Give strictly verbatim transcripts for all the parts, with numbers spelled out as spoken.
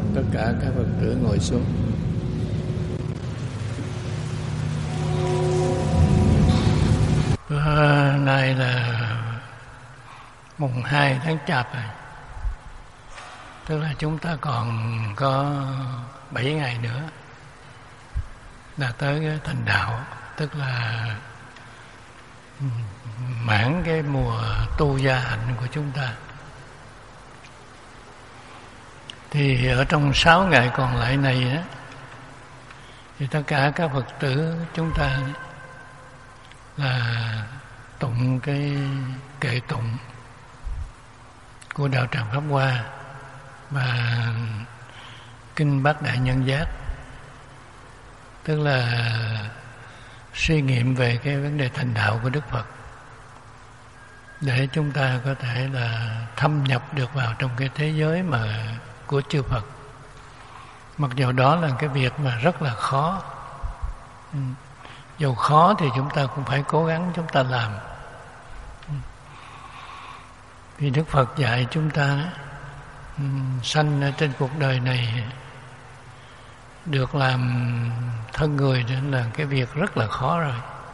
Tất cả các Phật tử ngồi xuống. Bữa nay là mùng hai tháng Chạp rồi. Tức là chúng ta còn có bảy ngày nữa là tới cái thành đạo, tức là mãn cái mùa tu gia hạnh của chúng ta. Thì ở trong sáu ngày còn lại này á, thì tất cả các Phật tử chúng ta là tụng cái kệ tụng của Đạo Tràng Pháp Hoa và Kinh Bát Đại Nhân Giác, tức là suy nghiệm về cái vấn đề thành đạo của Đức Phật, để chúng ta có thể là thâm nhập được vào trong cái thế giới mà của chư Phật. Mặc dù đó là cái việc mà rất là khó, dù khó thì chúng ta cũng phải cố gắng chúng ta làm. Vì Đức Phật dạy chúng ta sanh ở trên cuộc đời này được làm thân người là cái việc rất là khó rồi.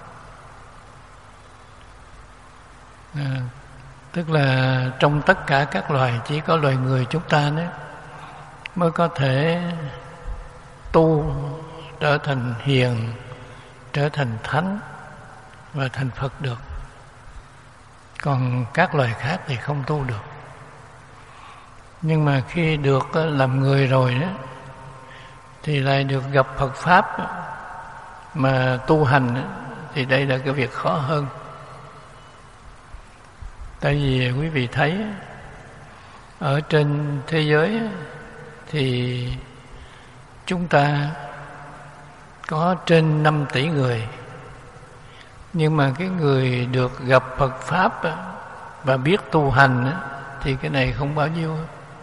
À, tức là trong tất cả các loài chỉ có loài người chúng ta đấy mới có thể tu trở thành hiền, trở thành thánh và thành Phật được. Còn các loài khác thì không tu được. Nhưng mà khi được làm người rồi đó, thì lại được gặp Phật Pháp mà tu hành, thì đây là cái việc khó hơn. Tại vì quý vị thấy ở trên thế giới thì chúng ta có trên năm tỷ người, nhưng mà cái người được gặp Phật Pháp và biết tu hành thì cái này không bao nhiêu.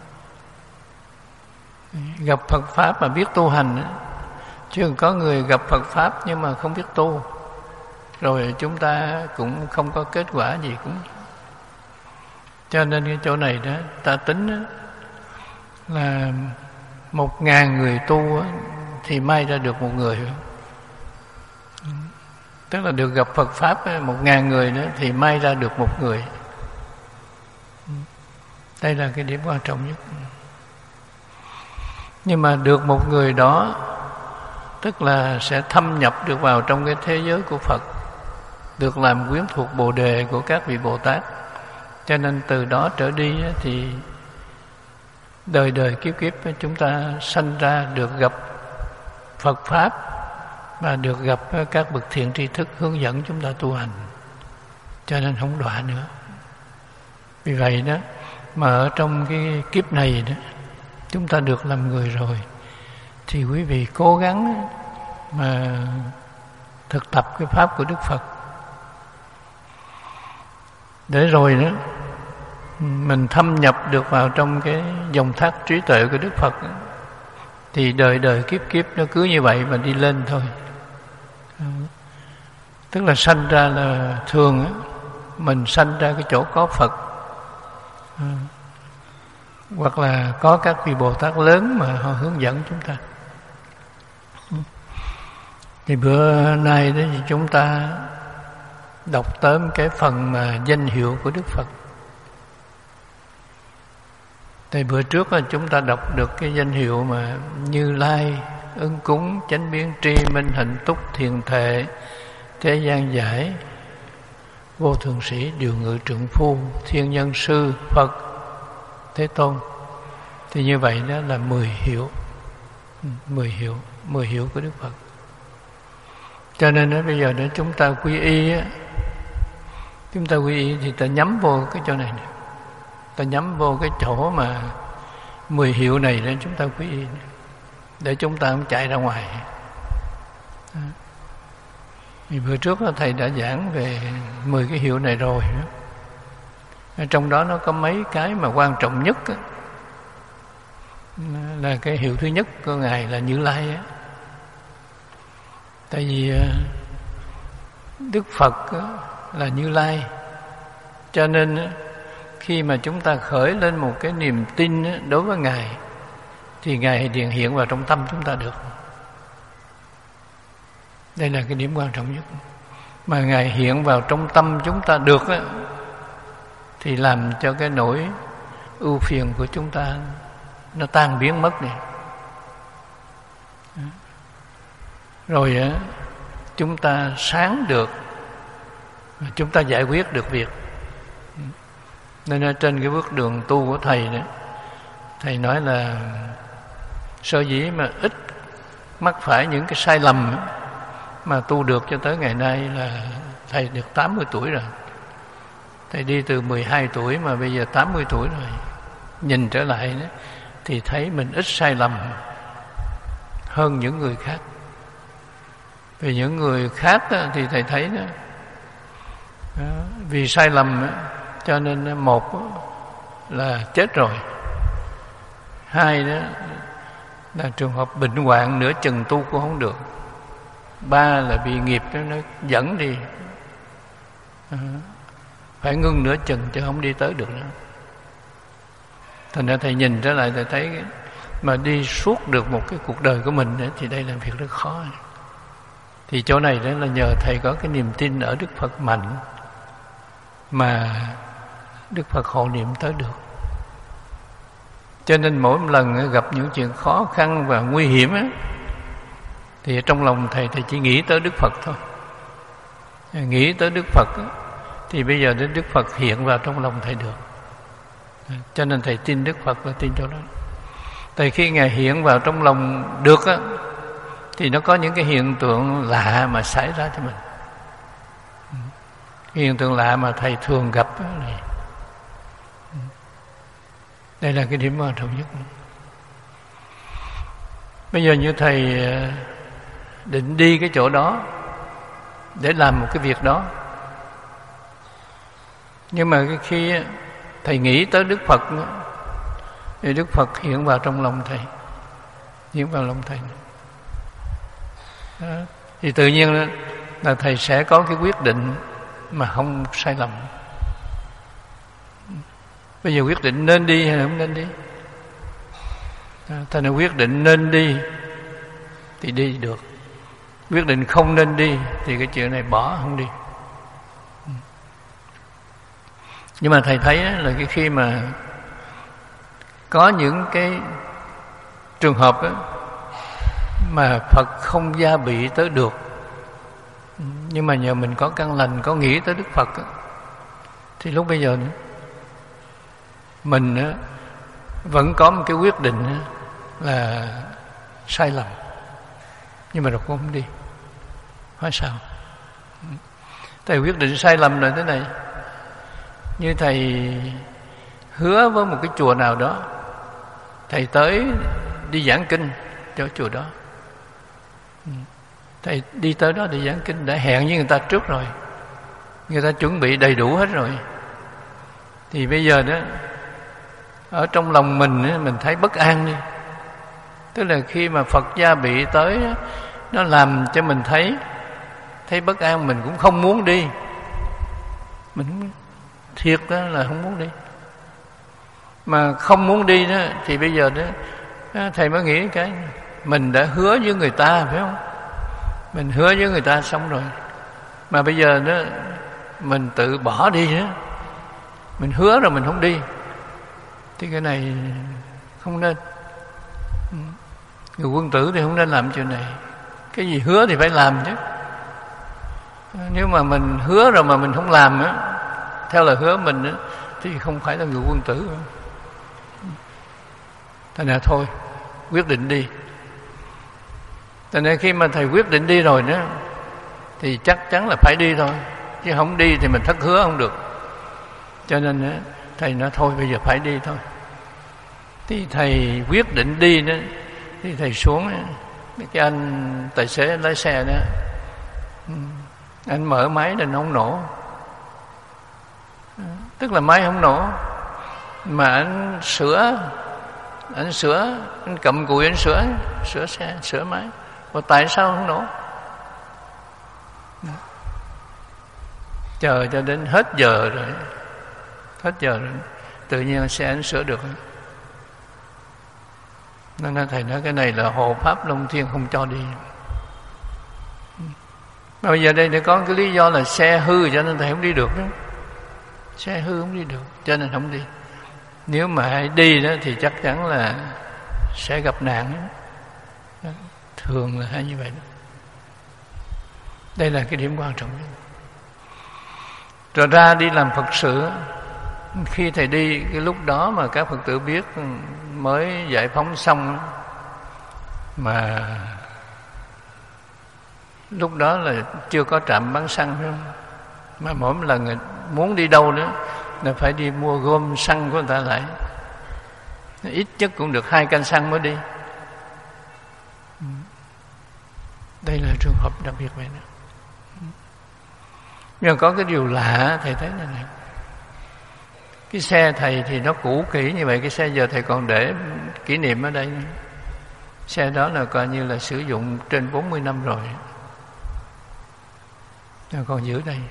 Gặp Phật Pháp mà biết tu hành, chứ có người gặp Phật Pháp nhưng mà không biết tu, rồi chúng ta cũng không có kết quả gì cũng. Cho nên cái chỗ này đó ta tính đó, là một ngàn người tu đó, thì may ra được một người. Tức là được gặp Phật Pháp một ngàn người nữa thì may ra được một người. Đây là cái điểm quan trọng nhất. Nhưng mà được một người đó tức là sẽ thâm nhập được vào trong cái thế giới của Phật, được làm quyến thuộc Bồ Đề của các vị Bồ Tát. Cho nên từ đó trở đi thì đời đời kiếp kiếp chúng ta sanh ra được gặp Phật Pháp và được gặp các bậc thiện tri thức hướng dẫn chúng ta tu hành, cho nên không đọa nữa. Vì vậy đó mà ở trong cái kiếp này đó chúng ta được làm người rồi, thì quý vị cố gắng mà thực tập cái pháp của Đức Phật, để rồi đó mình thâm nhập được vào trong cái dòng thác trí tuệ của Đức Phật, thì đời đời kiếp kiếp nó cứ như vậy mà đi lên thôi. Tức là sanh ra là thường á, mình sanh ra cái chỗ có Phật, hoặc là có các vị Bồ Tát lớn mà họ hướng dẫn chúng ta. Thì bữa nay đó thì chúng ta đọc tới cái phần mà danh hiệu của Đức Phật. Thì bữa trước là chúng ta đọc được cái danh hiệu mà Như Lai, Ứng Cúng, Chánh Biến Tri, Minh Hạnh Túc, Thiền Thệ, Thế Gian Giải, Vô Thượng Sĩ, Điều Ngự Trượng Phu, Thiên Nhân Sư, Phật, Thế Tôn. Thì như vậy đó là mười hiệu, mười hiệu, mười hiệu của Đức Phật. Cho nên đó, bây giờ để chúng ta quy y á, chúng ta quy y thì ta nhắm vô cái chỗ này nè, ta nhắm vô cái chỗ mà mười hiệu này để chúng ta quy y, để chúng ta không chạy ra ngoài. Vì bữa trước đó, thầy đã giảng về mười cái hiệu này rồi đó. Ở trong đó nó có mấy cái mà quan trọng nhất á, là cái hiệu thứ nhất của Ngài là Như Lai á. Tại vì Đức Phật là Như Lai, cho nên khi mà chúng ta khởi lên một cái niềm tin đối với Ngài thì Ngài hiện hiện vào trong tâm chúng ta được. Đây là cái điểm quan trọng nhất. Mà Ngài hiện vào trong tâm chúng ta được á, thì làm cho cái nỗi ưu phiền của chúng ta nó tan biến mất đi. Rồi á, chúng ta sáng được, chúng ta giải quyết được việc. Nên ở trên cái bước đường tu của Thầy đó, Thầy nói là sở dĩ mà ít mắc phải những cái sai lầm mà tu được cho tới ngày nay là Thầy được tám mươi tuổi rồi. Thầy đi từ mười hai tuổi mà bây giờ tám mươi tuổi rồi. Nhìn trở lại đó, thì thấy mình ít sai lầm hơn những người khác. Vì những người khác đó, thì Thầy thấy đó, đó vì sai lầm đó, cho nên một là chết rồi, hai đó là trường hợp bệnh hoạn nửa chừng tu cũng không được, ba là bị nghiệp đó, nó dẫn đi, à, phải ngưng nửa chừng chứ không đi tới được nữa. Thành ra Thầy nhìn trở lại Thầy thấy mà đi suốt được một cái cuộc đời của mình đó, thì đây là việc rất khó. Thì chỗ này đó là nhờ Thầy có cái niềm tin ở Đức Phật mạnh mà Đức Phật hộ niệm tới được. Cho nên mỗi một lần gặp những chuyện khó khăn và nguy hiểm á, thì trong lòng Thầy Thầy chỉ nghĩ tới Đức Phật thôi. Nghĩ tới Đức Phật á, thì bây giờ đến Đức Phật hiện vào trong lòng Thầy được. Cho nên Thầy tin Đức Phật là tin chỗ đó. Tại khi Ngài hiện vào trong lòng được á, thì nó có những cái hiện tượng lạ mà xảy ra cho mình. Cái hiện tượng lạ mà Thầy thường gặp này. Đây là cái điểm quan trọng nhất. Bây giờ như Thầy định đi cái chỗ đó để làm một cái việc đó, nhưng mà khi Thầy nghĩ tới Đức Phật thì Đức Phật hiện vào trong lòng Thầy, hiện vào lòng Thầy đó. Thì tự nhiên là Thầy sẽ có cái quyết định mà không sai lầm. Bây giờ quyết định nên đi hay là không nên đi, Thầy nói quyết định nên đi thì đi được, quyết định không nên đi thì cái chuyện này bỏ không đi. Nhưng mà Thầy thấy là cái khi mà có những cái trường hợp đó, mà Phật không gia bị tới được, nhưng mà nhờ mình có căn lành, có nghĩ tới Đức Phật đó, thì lúc bây giờ mình vẫn có một cái quyết định là sai lầm, nhưng mà rồi cũng không đi. Hỏi sao? Thầy quyết định sai lầm rồi thế này. Như Thầy hứa với một cái chùa nào đó, Thầy tới đi giảng kinh cho chùa đó. Thầy đi tới đó để giảng kinh, đã hẹn với người ta trước rồi, người ta chuẩn bị đầy đủ hết rồi. Thì bây giờ đó, ở trong lòng mình mình thấy bất an đi. Tức là khi mà Phật gia bị tới, nó làm cho mình thấy thấy bất an, mình cũng không muốn đi. Mình thiệt đó là không muốn đi. Mà không muốn đi đó thì bây giờ đó Thầy mới nghĩ cái mình đã hứa với người ta, phải không? Mình hứa với người ta xong rồi, mà bây giờ đó mình tự bỏ đi đó. Mình hứa rồi mình không đi thì cái này không nên. Người quân tử thì không nên làm chuyện này. Cái gì hứa thì phải làm chứ. Nếu mà mình hứa rồi mà mình không làm á, theo lời hứa mình á, thì không phải là người quân tử. Thành ra thôi, quyết định đi. Thành ra khi mà Thầy quyết định đi rồi đó, thì chắc chắn là phải đi thôi. Chứ không đi thì mình thất hứa không được. Cho nên á, Thầy nói thôi bây giờ phải đi thôi. Thì Thầy quyết định đi đó, thì Thầy xuống đó, cái anh tài xế lái xe đó, anh mở máy nên không nổ. Tức là máy không nổ, mà anh sửa, anh sửa, anh cầm cùi anh sửa, sửa xe, sửa máy. Và tại sao không nổ? Chờ cho đến hết giờ rồi, hết giờ rồi, tự nhiên xe anh sửa được. Nó nói thầy nói cái này là hộ pháp Long Thiên không cho đi. Mà bây giờ đây để có cái lý do là xe hư cho nên thầy không đi được đó. Xe hư không đi được cho nên không đi. Nếu mà hãy đi đó thì chắc chắn là sẽ gặp nạn đó. Thường là hay như vậy đó. Đây là cái điểm quan trọng nhất. Rồi ra đi làm Phật sự, khi thầy đi cái lúc đó mà các Phật tử biết mới giải phóng xong, mà lúc đó là chưa có trạm bán xăng phải không? Mà mỗi lần muốn đi đâu nữa là phải đi mua gom xăng của người ta lại, ít nhất cũng được hai canh xăng mới đi. Đây là trường hợp đặc biệt vậy đó. Nhưng có cái điều lạ thầy thấy này này, cái xe thầy thì nó cũ kỹ như vậy, cái xe giờ thầy còn để kỷ niệm ở đây. Xe đó là coi như là sử dụng trên bốn mươi năm rồi, còn giữ đây.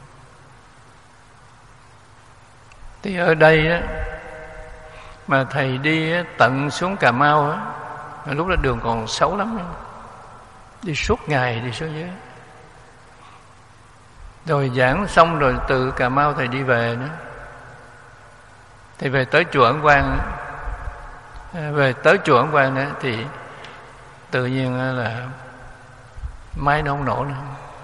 Thì ở đây á, mà thầy đi á, tận xuống Cà Mau á, lúc đó đường còn xấu lắm đó. Đi suốt ngày đi xuống dưới. Rồi giảng xong rồi từ Cà Mau thầy đi về nữa. Thì về tới chùa Ấn Quang, về tới chùa Ấn Quang nữa thì tự nhiên là máy nó không nổ nữa.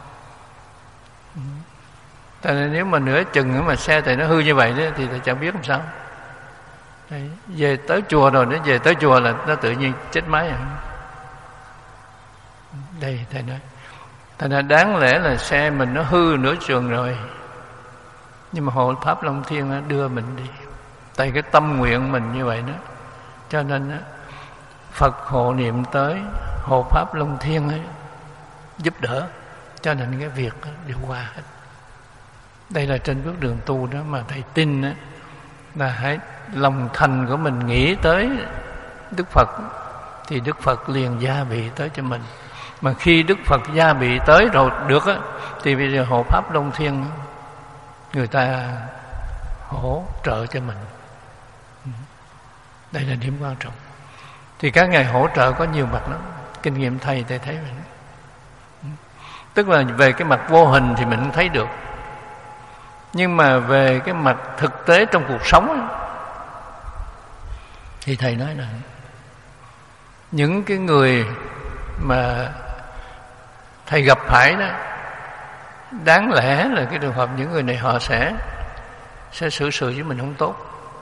Tại nên nếu mà nửa chừng mà xe thầy nó hư như vậy đó, thì thầy chẳng biết làm sao. Đấy, về tới chùa rồi, nó về tới chùa là nó tự nhiên chết máy rồi. Đây thầy nói, thành ra đáng lẽ là xe mình nó hư nửa chừng rồi, nhưng mà hộ pháp Long Thiên đưa mình đi. Tại cái tâm nguyện mình như vậy đó, cho nên Phật hộ niệm tới, hộ pháp Long Thiên ấy, giúp đỡ, cho nên cái việc đều qua hết. Đây là trên bước đường tu đó mà thầy tin đó, là hãy lòng thành của mình nghĩ tới Đức Phật thì Đức Phật liền gia bị tới cho mình. Mà khi Đức Phật gia bị tới rồi được á, thì bây giờ hộ pháp Long Thiên người ta hỗ trợ cho mình. Đây là điểm quan trọng. Thì các ngài hỗ trợ có nhiều mặt lắm. Kinh nghiệm thầy thầy thấy vậy. Tức là về cái mặt vô hình thì mình không thấy được, nhưng mà về cái mặt thực tế trong cuộc sống ấy, thì thầy nói là những cái người mà thầy gặp phải đó, đáng lẽ là cái trường hợp những người này họ sẽ sẽ xử sự với mình không tốt,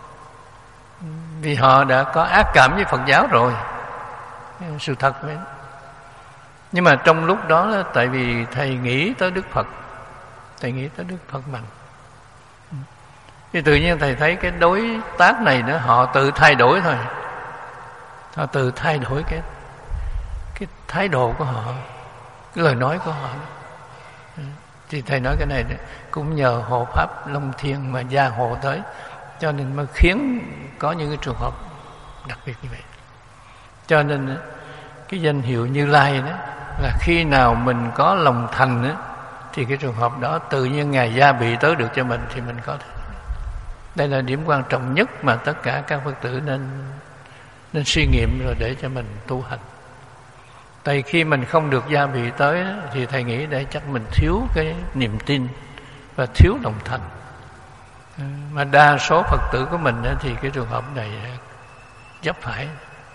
vì họ đã có ác cảm với Phật giáo rồi, sự thật vậy. Nhưng mà trong lúc đó là tại vì thầy nghĩ tới Đức Phật, thầy nghĩ tới Đức Phật mạnh, thì tự nhiên thầy thấy cái đối tác này nữa, họ tự thay đổi thôi, họ tự thay đổi cái cái thái độ của họ, cái lời nói của họ. Thì thầy nói cái này cũng nhờ hộ pháp Long Thiên mà gia hộ tới, cho nên mới khiến có những cái trường hợp đặc biệt như vậy. Cho nên cái danh hiệu Như Lai đó là khi nào mình có lòng thành đó, thì cái trường hợp đó tự nhiên ngài gia bị tới được cho mình, thì mình có thể. Đây là điểm quan trọng nhất mà tất cả các Phật tử nên nên suy nghiệm rồi để cho mình tu hành. Tại khi mình không được gia bị tới đó, thì thầy nghĩ đây chắc mình thiếu cái niềm tin và thiếu lòng thành. Mà đa số Phật tử của mình đó, thì cái trường hợp này dấp phải.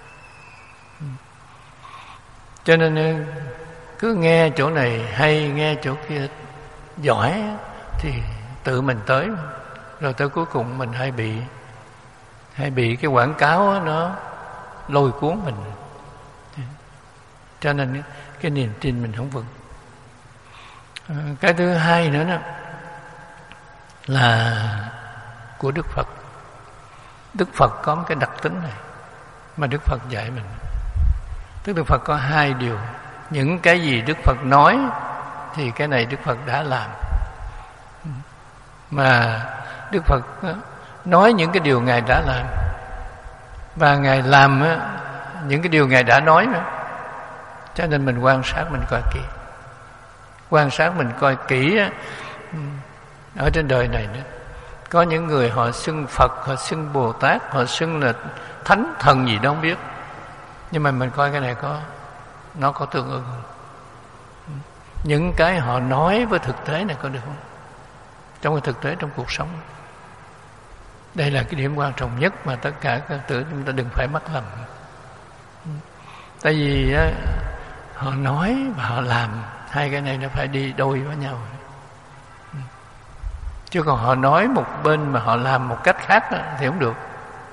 Cho nên cứ nghe chỗ này hay, nghe chỗ kia giỏi thì tự mình tới, rồi tới cuối cùng mình hay bị hay bị cái quảng cáo nó lôi cuốn mình. Cho nên cái niềm tin mình không vững. Cái thứ hai nữa đó là của Đức Phật. Đức Phật có một cái đặc tính này mà Đức Phật dạy mình. Tức Đức Phật có hai điều. Những cái gì Đức Phật nói thì cái này Đức Phật đã làm. Mà Đức Phật nói những cái điều Ngài đã làm, và Ngài làm những cái điều Ngài đã nói nữa. Cho nên mình quan sát, mình coi kỹ. Quan sát mình coi kỹ ở trên đời này nữa. Có những người họ xưng Phật, họ xưng Bồ Tát, họ xưng là Thánh Thần gì đó không biết. Nhưng mà mình coi cái này có nó có tương ứng không? Những cái họ nói với thực tế này có được không? Trong cái thực tế trong cuộc sống. Đây là cái điểm quan trọng nhất mà tất cả các tử chúng ta đừng phải mắc lầm. Tại vì á, họ nói và họ làm, hai cái này nó phải đi đôi với nhau. Chứ còn họ nói một bên mà họ làm một cách khác đó, thì không được.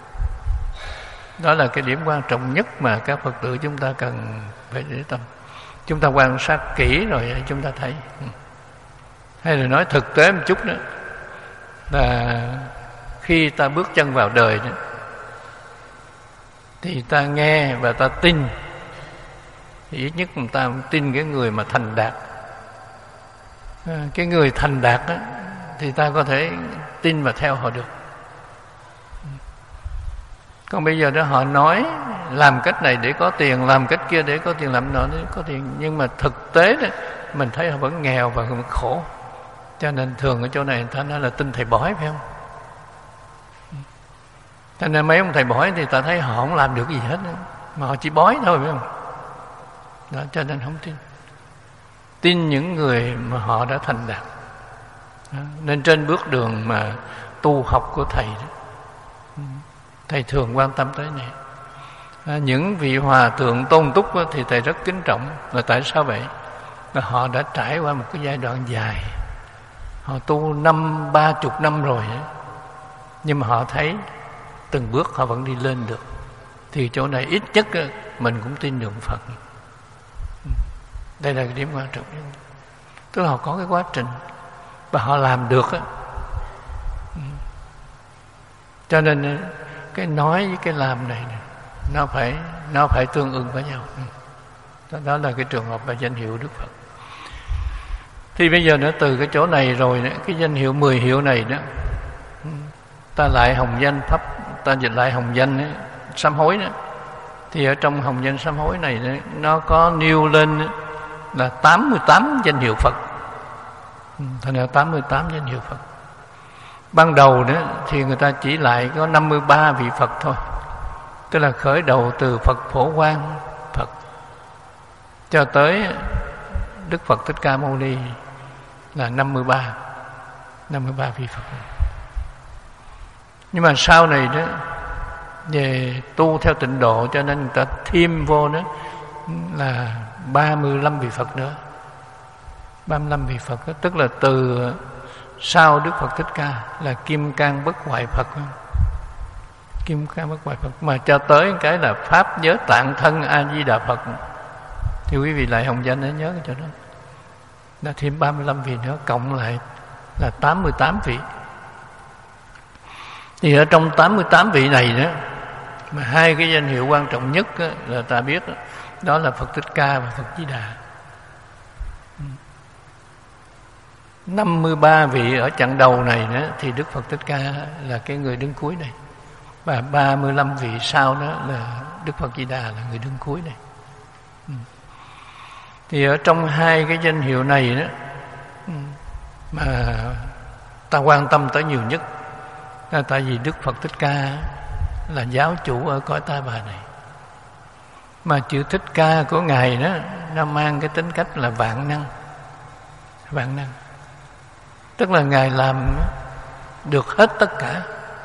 Đó là cái điểm quan trọng nhất mà các Phật tử chúng ta cần phải để tâm. Chúng ta quan sát kỹ rồi chúng ta thấy. Hay là nói thực tế một chút nữa, là khi ta bước chân vào đời đó, thì ta nghe và ta tin, thì ít nhất người ta tin cái người mà thành đạt. Cái người thành đạt đó, thì ta có thể tin và theo họ được. Còn bây giờ đó họ nói làm cách này để có tiền, làm cách kia để có tiền, làm nọ để có tiền, nhưng mà thực tế đó, mình thấy họ vẫn nghèo và vẫn khổ. Cho nên thường ở chỗ này người ta nói là tin thầy bói, phải không? Cho nên mấy ông thầy bói thì ta thấy họ không làm được gì hết nữa, mà họ chỉ bói thôi, phải không? Đó, cho nên không tin. Tin những người mà họ đã thành đạt. Đó, nên trên bước đường mà tu học của thầy đó, thầy thường quan tâm tới này. À, những vị hòa thượng tôn túc đó, thì thầy rất kính trọng. Là tại sao vậy? Là họ đã trải qua một cái giai đoạn dài. Họ tu năm ba chục năm rồi đó. Nhưng mà họ thấy từng bước họ vẫn đi lên được. Thì chỗ này ít nhất đó, mình cũng tin được Phật. Đây là cái điểm quan trọng nhất. Tức là họ có cái quá trình và họ làm được á. Cho nên cái nói với cái làm này nó phải nó phải tương ưng với nhau. Đó, đó là cái trường hợp và danh hiệu Đức Phật. Thì bây giờ nữa từ cái chỗ này rồi đó, cái danh hiệu mười hiệu này đó, ta lại hồng danh pháp, ta dịch lại hồng danh ấy, sám hối đó. Thì ở trong hồng danh sám hối này đó, nó có nêu lên là tám mươi tám danh hiệu Phật. Thành ra tám mươi tám danh hiệu Phật. Ban đầu đó thì người ta chỉ lại có năm mươi ba vị Phật thôi. Tức là khởi đầu từ Phật Phổ Quang Phật cho tới Đức Phật Thích Ca Mâu Ni là năm mươi ba năm mươi ba vị Phật. Nhưng mà sau này đó về tu theo tịnh độ, cho nên người ta thêm vô đó là ba mươi lăm vị Phật nữa. ba mươi lăm vị Phật đó, tức là từ sau Đức Phật Thích Ca là Kim Cang Bất Hoại Phật. Kim Cang Bất Hoại Phật mà cho tới cái là Pháp Giới Tạng Thân A Di Đà Phật. Thì quý vị lại hồng danh để nhớ cái chỗ đó. Đã thêm ba mươi lăm vị nữa, cộng lại là tám mươi tám vị. Thì ở trong tám mươi tám vị này đó, mà hai cái danh hiệu quan trọng nhất đó, là ta biết đó, đó là Phật Thích Ca và Phật Di Đà. năm mươi ba vị ở chặng đầu này đó, thì Đức Phật Thích Ca là cái người đứng cuối này. Và ba mươi lăm vị sau đó là Đức Phật Di Đà là người đứng cuối này. Thì ở trong hai cái danh hiệu này đó mà ta quan tâm tới nhiều nhất là tại vì Đức Phật Thích Ca là giáo chủ ở cõi Ta Bà này. Mà chữ Thích Ca của Ngài đó nó mang cái tính cách là vạn năng. Vạn năng. Tức là Ngài làm được hết tất cả.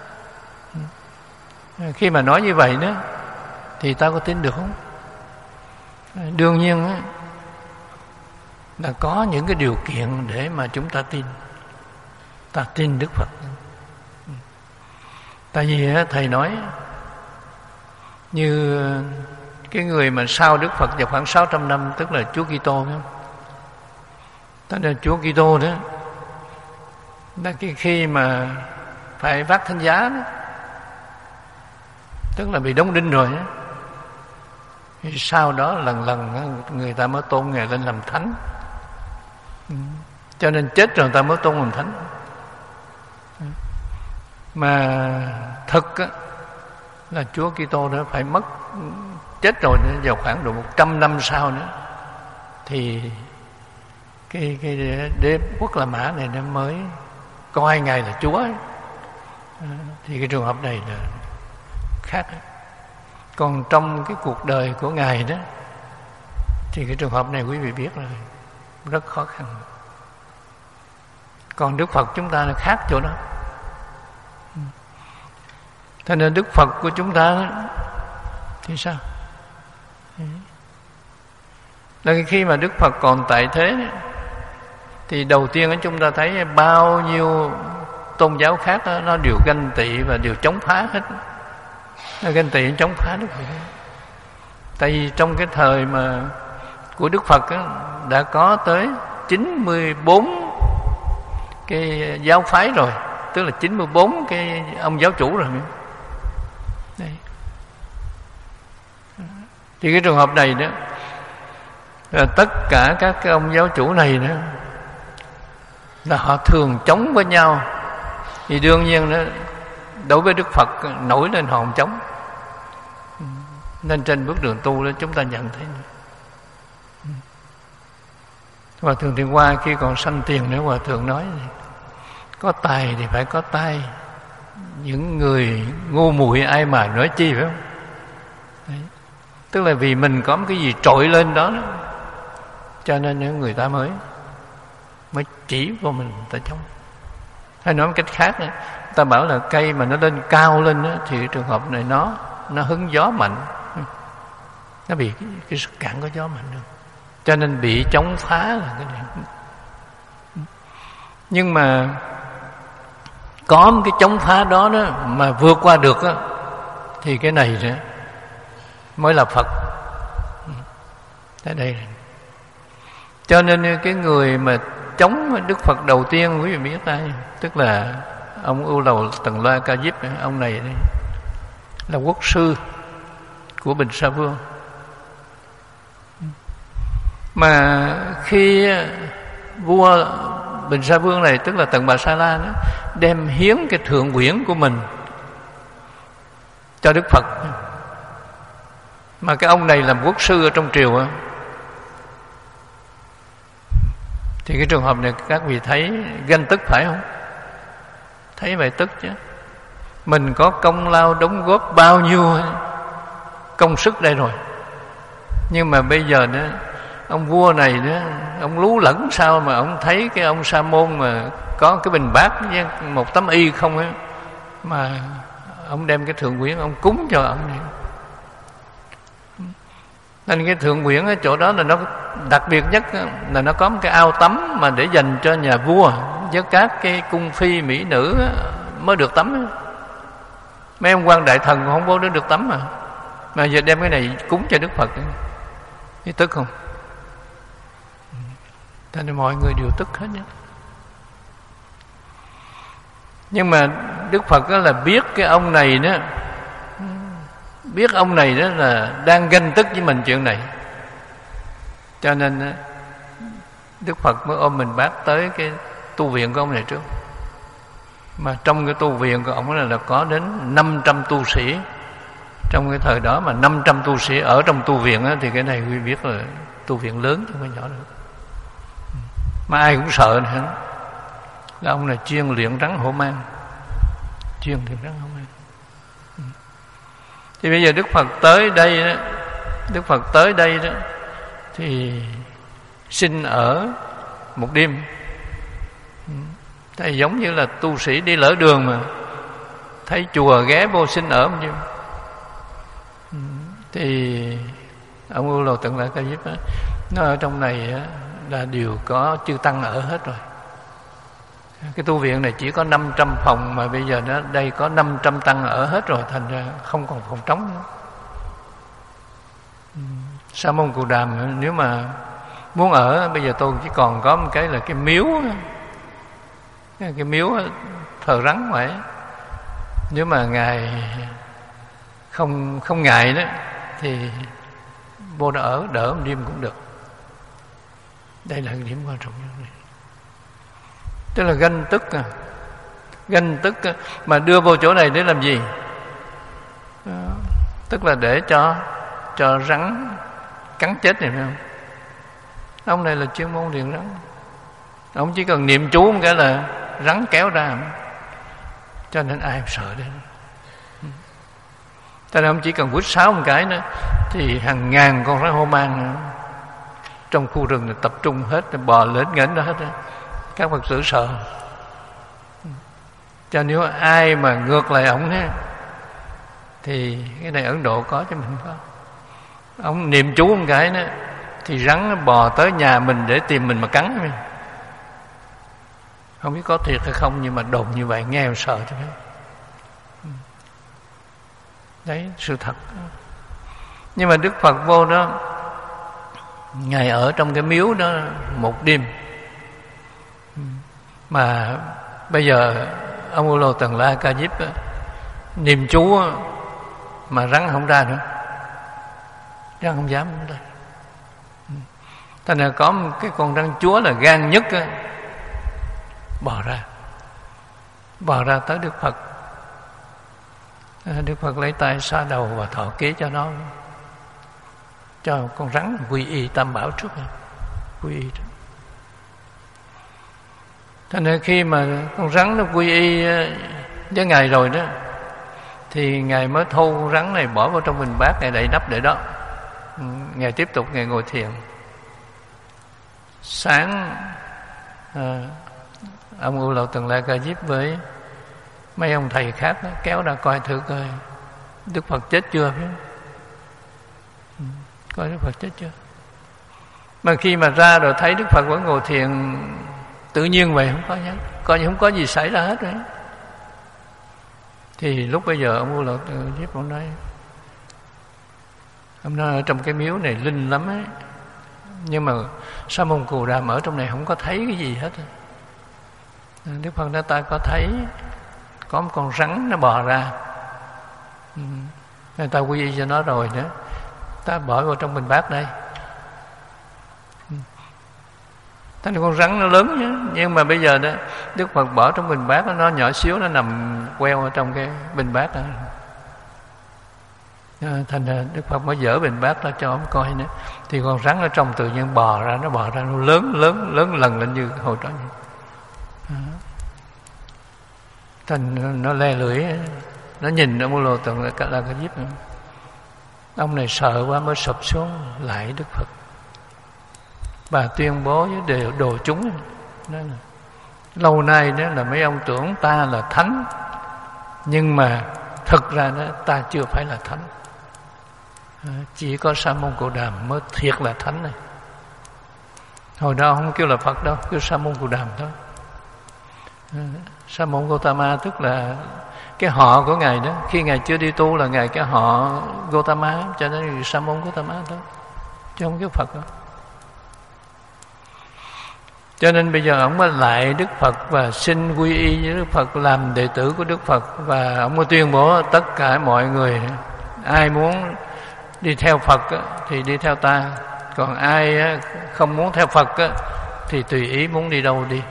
Khi mà nói như vậy đó thì ta có tin được không? Đương nhiên đó, là có những cái điều kiện để mà chúng ta tin. Ta tin Đức Phật. Tại vì thầy nói như cái người mà sau Đức Phật vào khoảng sáu trăm năm, tức là Chúa Kitô, phải không? Tức là Chúa Kitô đó, là cái khi mà phải vác thánh giá đó, tức là bị đóng đinh rồi đó, thì sau đó lần lần người ta mới tôn Ngài lên làm thánh. Cho nên chết rồi người ta mới tôn làm thánh. Mà thực á, là Chúa Kitô đó phải mất chết rồi vào khoảng độ một trăm năm sau nữa thì cái cái đế quốc La Mã này nó mới coi Ngài là Chúa ấy. Thì cái trường hợp này là khác. Còn trong cái cuộc đời của Ngài đó thì cái trường hợp này quý vị biết là rất khó khăn. Còn Đức Phật chúng ta là khác chỗ đó. Thế nên Đức Phật của chúng ta đó, thì sao? Là khi mà Đức Phật còn tại thế thì đầu tiên chúng ta thấy bao nhiêu tôn giáo khác đó, nó đều ganh tị và đều chống phá hết. Nó ganh tị chống phá Đức Phật. Tại vì trong cái thời mà của Đức Phật đó, đã có tới chín mươi bốn cái giáo phái rồi, tức là chín mươi bốn cái ông giáo chủ rồi. Đấy. Thì cái trường hợp này đó là tất cả các cái ông giáo chủ này đó là họ thường chống với nhau, thì đương nhiên đó, đối với Đức Phật nổi lên họ không chống. Nên trên bước đường tu đó chúng ta nhận thấy Hòa Thượng Thiện Hoa khi còn sanh tiền nữa, Hòa Thượng nói có tài thì phải có tai, những người ngu muội ai mà nói chi, phải không? Đấy. Tức là vì mình có một cái gì trội lên đó, đó cho nên những người ta mới mới chỉ vô mình, người ta chống. Hay nói một cách khác nữa, ta bảo là cây mà nó lên cao lên đó, thì trường hợp này nó nó hứng gió mạnh, nó bị cái, cái sức cản của gió mạnh được, cho nên bị chống phá là cái này. Nhưng mà có một cái chống phá đó, đó mà vượt qua được đó, thì cái này đó mới là Phật. Tới đây này. Cho nên cái người mà chống Đức Phật đầu tiên quý vị biết ai, tức là ông Ưu Lầu Tần Loa Ca Diếp. Ông này đây là quốc sư của Bình Sa Vương. Mà khi vua Bình Sa Vương này, tức là Tần Bà Sa La đó, đem hiến cái thượng quyển của mình cho Đức Phật, mà cái ông này làm quốc sư ở trong triều á, thì cái trường hợp này các vị thấy ganh tức phải không? Thấy vậy tức chứ. Mình có công lao đóng góp bao nhiêu công sức đây rồi, nhưng mà bây giờ đó ông vua này đó, ông lú lẫn sao mà ông thấy cái ông Sa Môn mà có cái bình bát với một tấm y không ấy, mà ông đem cái thượng quyển ông cúng cho ông này. Nên cái thượng quyển ở chỗ đó là nó đặc biệt nhất là nó có một cái ao tắm mà để dành cho nhà vua với các cái cung phi mỹ nữ mới được tắm. Mấy ông quan đại thần không vô đó được tắm mà mà giờ đem cái này cúng cho Đức Phật, thì tức không? Thế nên mọi người đều tức hết nhé. Nhưng mà Đức Phật đó là biết cái ông này đó, biết ông này đó là đang ganh tức với mình chuyện này, cho nên Đức Phật mới ôm mình bác tới cái tu viện của ông này trước. Mà trong cái tu viện của ông là, là có đến năm trăm tu sĩ. Trong cái thời đó mà năm trăm tu sĩ ở trong tu viện đó, thì cái này quý biết là tu viện lớn chứ không phải nhỏ được. Mà ai cũng sợ nữa. Là ông này chuyên luyện rắn hổ mang, chuyên luyện rắn hổ mang. Thì bây giờ Đức Phật tới đây đó, Đức Phật tới đây đó thì xin ở một đêm. Thì giống như là tu sĩ đi lỡ đường mà thấy chùa ghé vô xin ở một đêm. Thì ông Ưu Lầu Tần Loa Ca Diếp nó ở trong này á, là đều có chư tăng ở hết rồi. Cái tu viện này chỉ có năm trăm phòng, mà bây giờ nó đây có năm trăm tăng ở hết rồi, thành ra không còn phòng trống nữa. Sa Môn Cù Đàm nếu mà muốn ở, bây giờ tôi chỉ còn có một cái là cái miếu, cái miếu thờ rắn vậy. Nếu mà ngài không không ngại đó thì vô đó ở đỡ một đêm cũng được. Đây là cái điểm quan trọng nhất này. Tức là ganh tức à. Ganh tức à. Mà đưa vô chỗ này để làm gì? Đó. Tức là để cho cho rắn cắn chết này, phải không? Ông này là chuyên môn luyện rắn. Ông chỉ cần niệm chú một cái là rắn kéo ra. Cho nên ai sợ đấy. Cho nên ông chỉ cần quýt sáo một cái nữa thì hàng ngàn con rắn hổ mang trong khu rừng này tập trung hết, bò lên nghển đó hết. Các Phật tử sợ. Cho nếu ai mà ngược lại ổng á, thì cái này Ấn Độ có chứ mình có. Ông niệm chú một cái đó thì rắn nó bò tới nhà mình để tìm mình mà cắn. Không biết có thiệt hay không, nhưng mà đồn như vậy nghe sợ chứ. Đấy sự thật. Nhưng mà Đức Phật vô đó, Ngài ở trong cái miếu đó một đêm. Mà bây giờ ông U Lô Tần La Ca Diếp niệm chú mà rắn không ra nữa, rắn không dám nữa. Thành ra có một cái con rắn chúa là gan nhất á, bò ra bò ra tới Đức Phật. Đức Phật lấy tay xoa đầu và thọ ký cho nó, cho con rắn quy y Tam Bảo trước, quy y trước. Thành ra khi mà con rắn nó quy y với Ngài rồi đó, thì Ngài mới thu con rắn này bỏ vào trong bình bát, Ngài đậy nắp để đó. Ngài tiếp tục Ngài ngồi thiền. Sáng à, ông U Lô Tần La Ca Diếp với mấy ông thầy khác đó, kéo ra coi thử coi Đức Phật chết chưa, coi Đức Phật chết chưa. Mà khi mà ra rồi thấy Đức Phật vẫn ngồi thiền tự nhiên vậy, không có nhớ, coi như không có gì xảy ra hết rồi. Thì lúc bây giờ ông U Lô Tần La Ca Diếp ông nói, ông nói ở trong cái miếu này linh lắm ấy, nhưng mà Sa Môn Cù Đàm ở trong này không có thấy cái gì hết. Đức Phật nói ta có thấy có một con rắn nó bò ra, người ta quy y cho nó rồi nữa, ta bỏ vào trong bình bát đây. Thế là con rắn nó lớn nhá, nhưng mà bây giờ đó Đức Phật bỏ trong bình bát, nó nhỏ xíu, nó nằm queo ở trong cái bình bát đó. Thành ra Đức Phật mới dỡ bình bát ra cho ông coi nữa, thì con rắn ở trong tự nhiên bò ra, nó bò ra nó lớn lớn lớn lần lên như hồi đó. Thành nó le lưỡi, nó nhìn ông U Lô Tần La Ca Diếp, ông này sợ quá mới sụp xuống lại Đức Phật. Bà tuyên bố với đều đồ chúng đó là, lâu nay đó là mấy ông tưởng ta là thánh, nhưng mà thực ra đó ta chưa phải là thánh. Chỉ có Sa Môn Cù Đàm mới thiệt là thánh này. Hồi đó không kêu là Phật đâu, kêu Sa Môn Cù Đàm thôi. Sa Môn Gotama tức là cái họ của Ngài đó. Khi Ngài chưa đi tu là Ngài cái họ Gotama, cho nên Sa Môn Gotama thôi, chứ không kêu Phật đâu. Cho nên bây giờ ông mới lại Đức Phật và xin quy y với Đức Phật, làm đệ tử của Đức Phật. Và ông mới tuyên bố tất cả mọi người, ai muốn đi theo Phật thì đi theo ta, còn ai không muốn theo Phật thì tùy ý muốn đi đâu đi.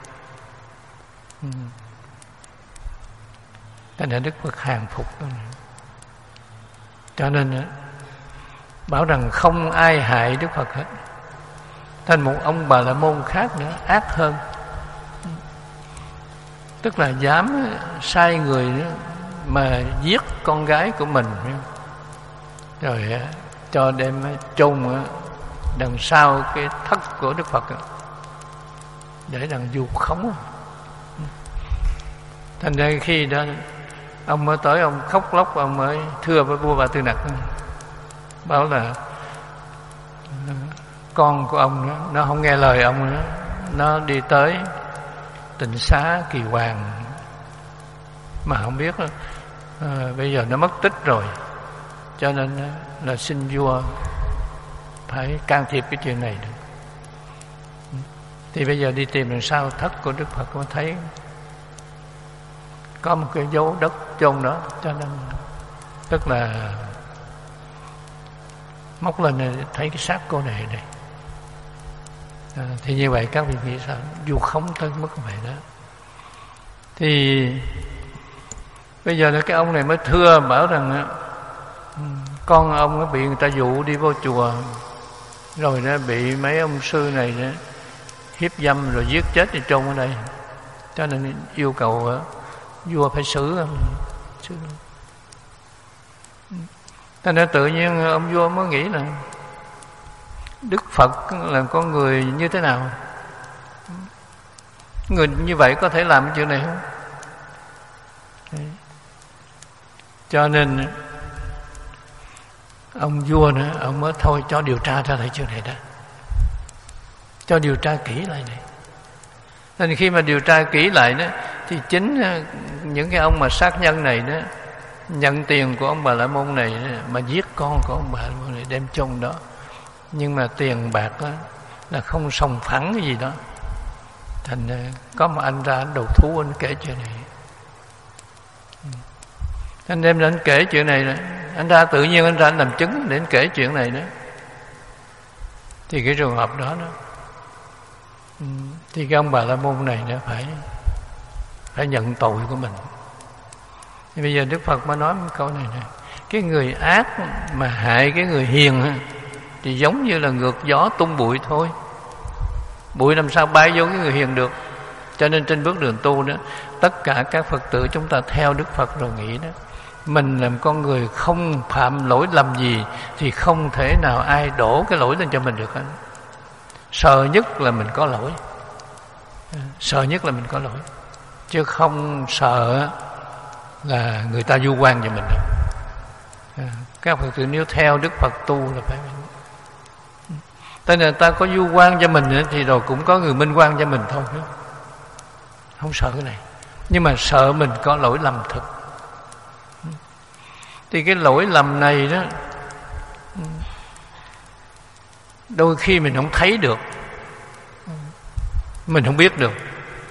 Cho nên Đức Phật hàng phục. Cho nên bảo rằng không ai hại Đức Phật hết. Thành một ông Bà La Môn khác nữa ác hơn, tức là dám sai người nữa mà giết con gái của mình, rồi cho đem chôn đằng sau cái thất của Đức Phật để đằng du khống. Thành ra khi đó ông mới tới, ông khóc lóc, ông mới thưa với vua Ba Tư Nặc, bảo là con của ông đó, nó không nghe lời ông nữa, nó đi tới Tịnh Xá Kỳ Hoàng mà không biết à, bây giờ nó mất tích rồi, cho nên là xin vua phải can thiệp cái chuyện này được. Thì bây giờ đi tìm làm sao thất của Đức Phật mới thấy có một cái dấu đất chôn đó, cho nên tức là móc lên này thấy cái xác cô này này. À, thì như vậy các vị nghĩ sao? Dù không tới mức vậy đó. Thì bây giờ là cái ông này mới thưa bảo rằng con ông nó bị người ta dụ đi vô chùa, rồi nó bị mấy ông sư này đó hiếp dâm rồi giết chết thì chôn ở đây, cho nên yêu cầu vua phải xử. xử. Thành ra tự nhiên ông vua mới nghĩ là Đức Phật là con người như thế nào? Người như vậy có thể làm cái chuyện này không? Đấy. Cho nên ông vua nữa, ông mới thôi cho điều tra ra lại chuyện này đó, cho điều tra kỹ lại này. Nên khi mà điều tra kỹ lại đó, thì chính những cái ông mà sát nhân này đó nhận tiền của ông Bà La Môn này đó, mà giết con của ông Bà La Môn này đem chôn đó. Nhưng mà tiền bạc đó là không sòng phẳng cái gì đó. Thành có một anh ra anh đầu thú, anh kể chuyện này. Anh đem ra anh kể chuyện này đó. Anh ra tự nhiên anh ra anh làm chứng để anh kể chuyện này đó. Thì cái trường hợp đó đó thì cái ông Bà La Môn này nó phải phải nhận tội của mình. Thì bây giờ Đức Phật mới nói một câu này nè: cái người ác mà hại cái người hiền thì giống như là ngược gió tung bụi thôi. Bụi làm sao bay vô cái người hiền được. Cho nên trên bước đường tu đó, tất cả các Phật tử chúng ta theo Đức Phật rồi nghĩ đó, mình làm con người không phạm lỗi lầm gì thì không thể nào ai đổ cái lỗi lên cho mình được hết. Sợ nhất là mình có lỗi, sợ nhất là mình có lỗi, chứ không sợ là người ta vu oan cho mình đâu. Các Phật tử nếu theo Đức Phật tu là phải, tại người ta có vu oan cho mình thì rồi cũng có người minh oan cho mình thôi, không sợ cái này. Nhưng mà sợ mình có lỗi lầm thực. Thì cái lỗi lầm này đó, đôi khi mình không thấy được, mình không biết được.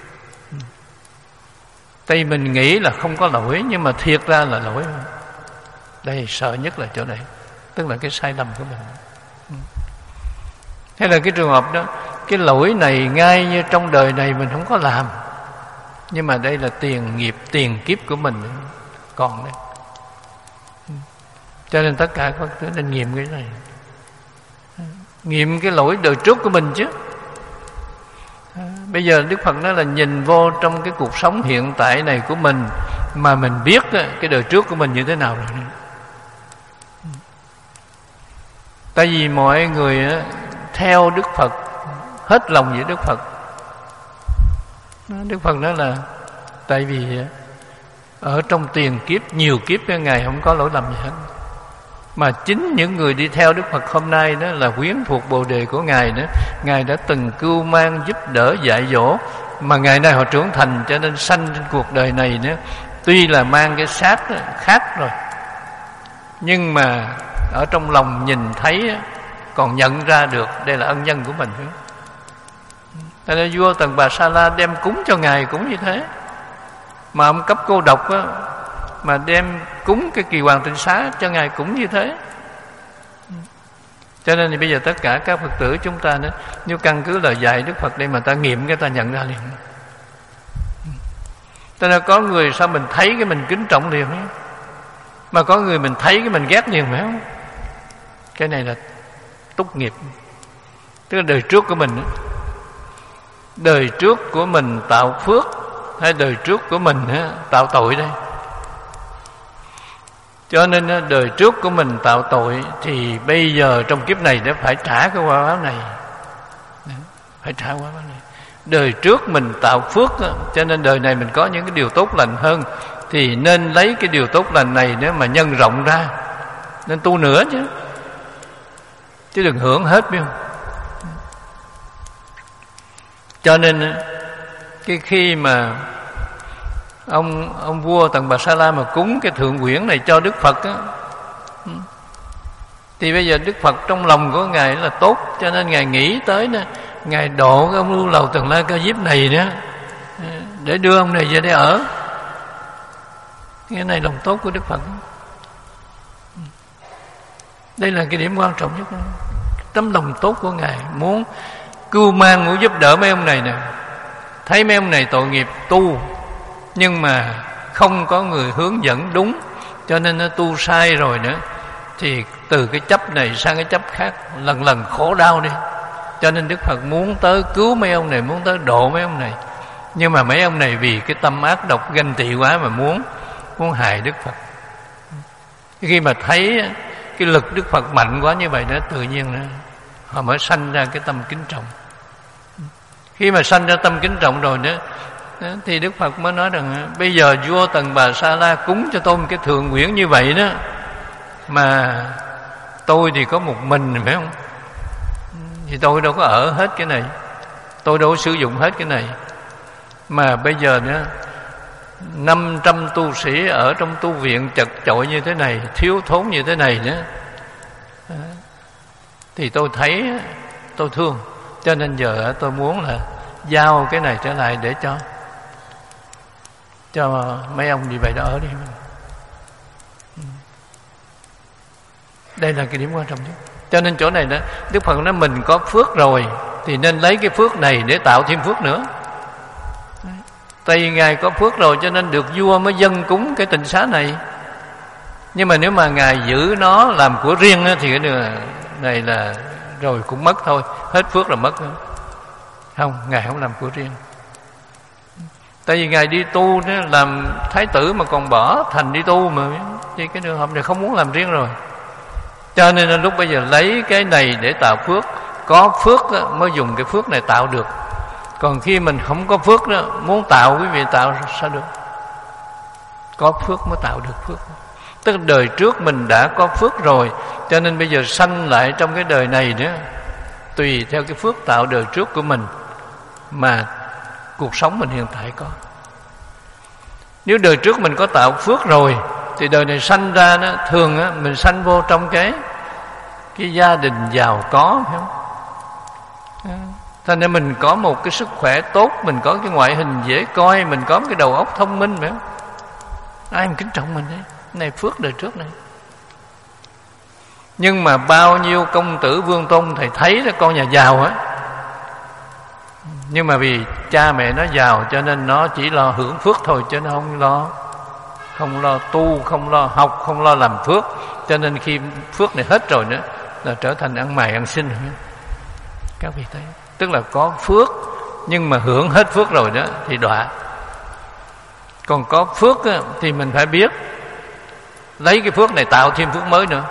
Tại mình nghĩ là không có lỗi, nhưng mà thiệt ra là lỗi. Đây sợ nhất là chỗ này, tức là cái sai lầm của mình. Hay là cái trường hợp đó, cái lỗi này ngay như trong đời này mình không có làm, nhưng mà đây là tiền nghiệp, tiền kiếp của mình còn đấy. Cho nên tất cả các thứ nên nghiệm cái này, nghiệm cái lỗi đời trước của mình chứ. Bây giờ Đức Phật nói là nhìn vô trong cái cuộc sống hiện tại này của mình mà mình biết cái đời trước của mình như thế nào rồi. Tại vì mọi người theo Đức Phật hết lòng với Đức Phật. Đức Phật nói là tại vì ở trong tiền kiếp, nhiều kiếp với Ngài không có lỗi lầm gì hết. Mà chính những người đi theo Đức Phật hôm nay đó là quyến thuộc Bồ Đề của Ngài đó. Ngài đã từng cưu mang, giúp đỡ, dạy dỗ, mà ngày nay họ trưởng thành, cho nên sanh trên cuộc đời này nữa, tuy là mang cái xác khác rồi, nhưng mà ở trong lòng nhìn thấy còn nhận ra được đây là ân nhân của mình. Tại nên vua Tần Bà Sa La đem cúng cho Ngài cũng như thế. Mà ông cấp cô độc á, mà đem cúng cái kỳ hoàng tịnh xá cho Ngài cũng như thế. Cho nên thì bây giờ tất cả các Phật tử chúng ta nữa, nếu căn cứ lời dạy Đức Phật đây mà ta nghiệm, cái ta nhận ra liền. Cho nên có người sao mình thấy cái mình kính trọng liền ấy, mà có người mình thấy cái mình ghét liền, phải không? Cái này là túc nghiệp. Tức là đời trước của mình, đời trước của mình tạo phước hay đời trước của mình tạo tội đây. Cho nên đời trước của mình tạo tội thì bây giờ trong kiếp này để phải trả cái quả báo này, phải trả quả báo này. Đời trước mình tạo phước, cho nên đời này mình có những cái điều tốt lành hơn, thì nên lấy cái điều tốt lành này để mà nhân rộng ra, nên tu nữa chứ, chứ đừng hưởng hết, biết không? Cho nên cái khi mà ông ông vua Tần Bà Sa La mà cúng cái thượng quyển này cho Đức Phật á, thì bây giờ Đức Phật trong lòng của Ngài là tốt, cho nên Ngài nghĩ tới nè, Ngài độ cái ông Lưu Lầu Tần La Ca Diếp này nữa để đưa ông này về đây ở. Cái này lòng tốt của Đức Phật. Đây là cái điểm quan trọng nhất, tấm lòng tốt của Ngài, muốn cưu mang, muốn giúp đỡ mấy ông này nè. Thấy mấy ông này tội nghiệp tu, nhưng mà không có người hướng dẫn đúng, cho nên nó tu sai rồi nữa, thì từ cái chấp này sang cái chấp khác, lần lần khổ đau đi. Cho nên Đức Phật muốn tới cứu mấy ông này, muốn tới độ mấy ông này. Nhưng mà mấy ông này vì cái tâm ác độc ganh tị quá mà muốn muốn hại Đức Phật. Khi mà thấy cái lực Đức Phật mạnh quá như vậy đó, tự nhiên đó, họ mới sanh ra cái tâm kính trọng. Khi mà sanh ra tâm kính trọng rồi đó, đó thì Đức Phật mới nói rằng bây giờ vua Tần Bà Sa La cúng cho tôi một cái thượng nguyện như vậy đó, mà tôi thì có một mình, phải không? Thì tôi đâu có ở hết cái này, tôi đâu có sử dụng hết cái này. Mà bây giờ nữa năm trăm tu sĩ ở trong tu viện chật chội như thế này, thiếu thốn như thế này nữa, thì tôi thấy tôi thương, cho nên giờ tôi muốn là giao cái này trở lại để cho cho mấy ông như vậy đó ở đi. Đây là cái điểm quan trọng nhất. Cho nên chỗ này đó, Đức Phật nói mình có phước rồi thì nên lấy cái phước này để tạo thêm phước nữa. Tại vì Ngài có phước rồi cho nên được vua mới dâng cúng cái tịnh xá này. Nhưng mà nếu mà Ngài giữ nó làm của riêng thì cái điều này là rồi cũng mất thôi, hết phước là mất nữa. Không, Ngài không làm của riêng. Tại vì Ngài đi tu đó, làm thái tử mà còn bỏ thành đi tu mà, thì cái trường hợp này không muốn làm riêng rồi. Cho nên là lúc bây giờ lấy cái này để tạo phước. Có phước đó, mới dùng cái phước này tạo được. Còn khi mình không có phước đó, muốn tạo quý vị tạo sao được? Có phước mới tạo được phước. Tức là đời trước mình đã có phước rồi, cho nên bây giờ sanh lại trong cái đời này nữa, tùy theo cái phước tạo đời trước của mình mà cuộc sống mình hiện tại có. Nếu đời trước mình có tạo phước rồi thì đời này sanh ra đó, thường á, mình sanh vô trong cái cái gia đình giàu có, phải không? Thành ra mình có một cái sức khỏe tốt, mình có cái ngoại hình dễ coi, mình có cái đầu óc thông minh, phải không? Ai mà kính trọng mình đấy. Cái này phước đời trước này. Nhưng mà bao nhiêu công tử vương tôn thầy thấy là con nhà giàu á, nhưng mà vì cha mẹ nó giàu cho nên nó chỉ lo hưởng phước thôi, chứ nó không lo không lo tu, không lo học, không lo làm phước. Cho nên khi phước này hết rồi nữa là trở thành ăn mày ăn xin. Các vị thấy, tức là có phước nhưng mà hưởng hết phước rồi đó thì đọa. Còn có phước á, thì mình phải biết lấy cái phước này tạo thêm phước mới nữa.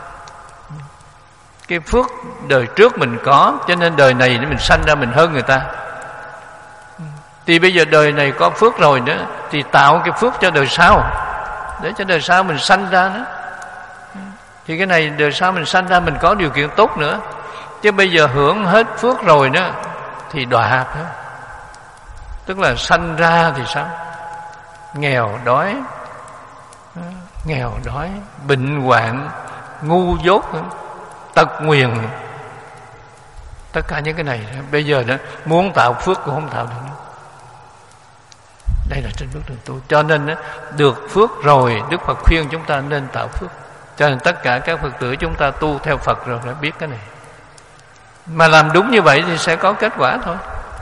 Cái phước đời trước mình có, cho nên đời này mình sanh ra mình hơn người ta. Thì bây giờ đời này có phước rồi nữa thì tạo cái phước cho đời sau, để cho đời sau mình sanh ra nữa. Thì cái này đời sau mình sanh ra mình có điều kiện tốt nữa. Chứ bây giờ hưởng hết phước rồi nữa thì đọa. Tức là sanh ra thì sao? Nghèo đói, nghèo đói, bệnh hoạn, ngu dốt, tật nguyền, tất cả những cái này bây giờ đó muốn tạo phước cũng không tạo được nữa. Đây là trên bước đường tu. Cho nên đó, được phước rồi Đức Phật khuyên chúng ta nên tạo phước. Cho nên tất cả các Phật tử chúng ta tu theo Phật rồi đã biết cái này. Mà làm đúng như vậy thì sẽ có kết quả thôi.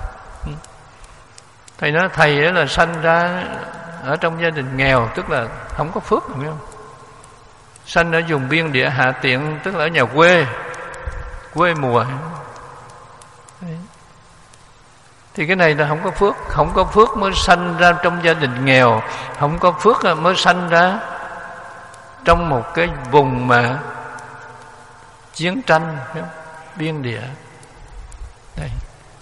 Thầy nói thầy ấy là sanh ra ở trong gia đình nghèo, tức là không có phước, hiểu không? Sanh ở vùng biên địa hạ tiện, tức là ở nhà quê, quê mùa. Đấy. Thì cái này là không có phước. Không có phước mới sanh ra trong gia đình nghèo, không có phước mới sanh ra trong một cái vùng mà chiến tranh, hiểu không? Biên địa. Đây.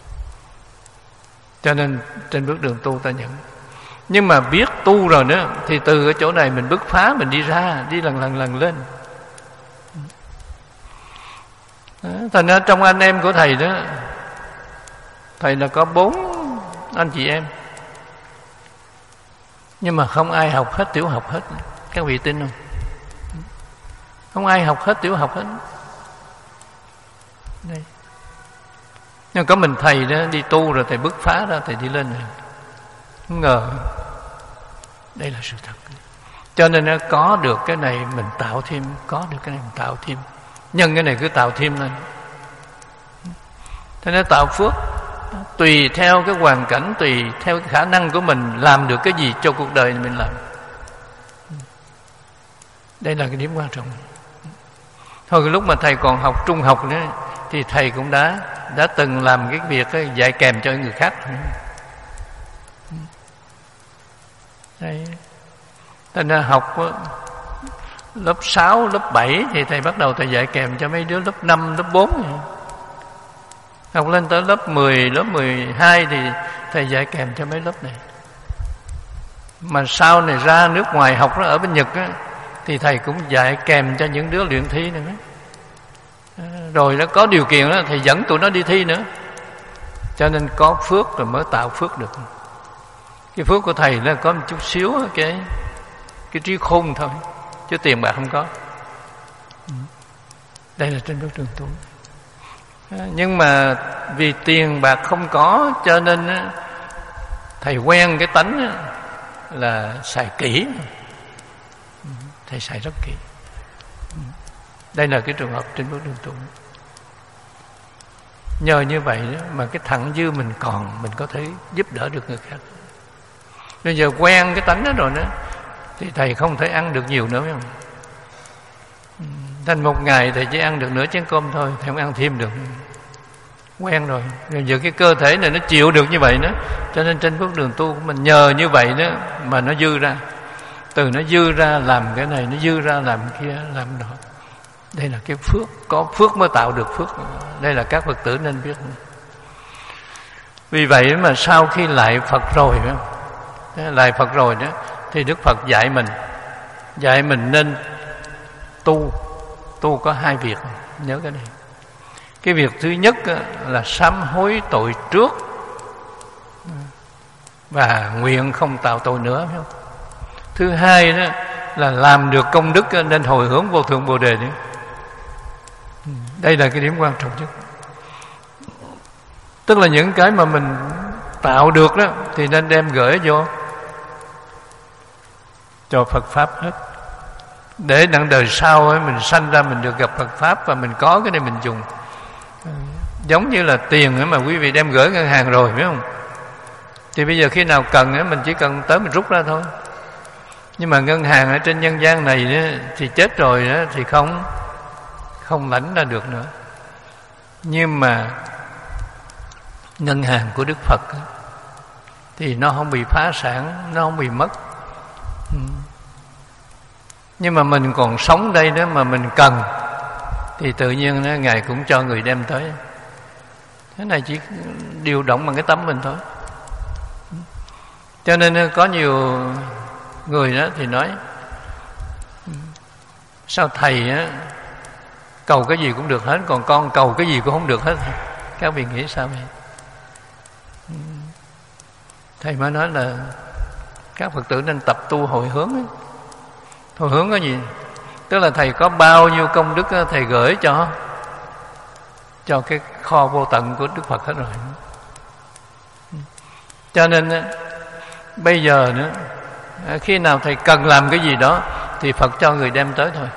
Cho nên trên bước đường tu ta nhận. Nhưng mà biết tu rồi nữa thì từ cái chỗ này mình bứt phá, mình đi ra, đi lần lần lần lên. Đó, thành ra trong anh em của thầy đó, thầy là có bốn anh chị em, nhưng mà không ai học hết tiểu học hết. Các vị tin không? Không ai học hết tiểu học hết. Đây. Nhưng có mình thầy đó đi tu rồi thầy bứt phá ra, thầy đi lên rồi. Không ngờ đây là sự thật. Cho nên nó có được cái này mình tạo thêm, có được cái này mình tạo thêm, nhân cái này cứ tạo thêm lên. Thế nên tạo phước tùy theo cái hoàn cảnh, tùy theo cái khả năng của mình làm được cái gì cho cuộc đời mình làm. Đây là cái điểm quan trọng. Thôi cái lúc mà thầy còn học trung học nữa thì thầy cũng đã đã từng làm cái việc ấy, dạy kèm cho người khác. Đây. Thành ra học lớp sáu, lớp bảy thì thầy bắt đầu thầy dạy kèm cho mấy đứa lớp năm, lớp bốn. Học lên tới lớp mười, lớp mười hai thì thầy dạy kèm cho mấy lớp này. Mà sau này ra nước ngoài học đó, ở bên Nhật á, thì thầy cũng dạy kèm cho những đứa luyện thi nữa. Rồi nó có điều kiện đó, thầy dẫn tụi nó đi thi nữa. Cho nên có phước rồi mới tạo phước được. Cái phước của thầy là có một chút xíu cái cái trí khôn thôi, chứ tiền bạc không có. Đây là trên bước đường tu. Nhưng mà vì tiền bạc không có, cho nên thầy quen cái tánh là xài kỹ. Thầy xài rất kỹ. Đây là cái trường hợp trên bước đường tu. Nhờ như vậy đó, mà cái thặng dư mình còn, mình có thể giúp đỡ được người khác. Bây giờ quen cái tánh đó rồi đó, thì thầy không thể ăn được nhiều nữa, phải không? Thành một ngày thầy chỉ ăn được nửa chén cơm thôi, thầy không ăn thêm được. Quen rồi. Bây giờ cái cơ thể này nó chịu được như vậy đó, cho nên trên bước đường tu của mình nhờ như vậy đó mà nó dư ra. Từ nó dư ra làm cái này, nó dư ra làm cái kia, làm đó. Đây là cái phước, có phước mới tạo được phước. Đây là các Phật tử nên biết. Vì vậy mà sau khi lại Phật rồi đó, lại Phật rồi đó, thì Đức Phật dạy mình, dạy mình nên tu. Tu có hai việc, nhớ cái này. Cái việc thứ nhất là sám hối tội trước và nguyện không tạo tội nữa, phải không? Thứ hai đó là làm được công đức nên hồi hướng vô thượng Bồ Đề nữa. Đây là cái điểm quan trọng nhất. Tức là những cái mà mình tạo được đó thì nên đem gửi vô cho Phật Pháp hết, để đặng đời sau ấy, mình sanh ra mình được gặp Phật Pháp và mình có cái này mình dùng. Giống như là tiền ấy mà quý vị đem gửi ngân hàng rồi, phải không? Thì bây giờ khi nào cần ấy, mình chỉ cần tới mình rút ra thôi. Nhưng mà ngân hàng ở trên nhân gian này ấy, thì chết rồi ấy, thì không không lãnh ra được nữa. Nhưng mà ngân hàng của Đức Phật ấy, thì nó không bị phá sản, nó không bị mất. Nhưng mà mình còn sống đây đó mà mình cần thì tự nhiên đó, Ngài cũng cho người đem tới. Thế này chỉ điều động bằng cái tấm mình thôi. Cho nên có nhiều người đó thì nói, sao thầy á cầu cái gì cũng được hết, còn con cầu cái gì cũng không được hết. Các vị nghĩ sao vậy? Thầy mới nói là các Phật tử nên tập tu hồi hướng ấy. Hồi hướng cái gì? Tức là thầy có bao nhiêu công đức thầy gửi cho cho cái kho vô tận của Đức Phật hết rồi. Cho nên bây giờ nữa, khi nào thầy cần làm cái gì đó thì Phật cho người đem tới thôi.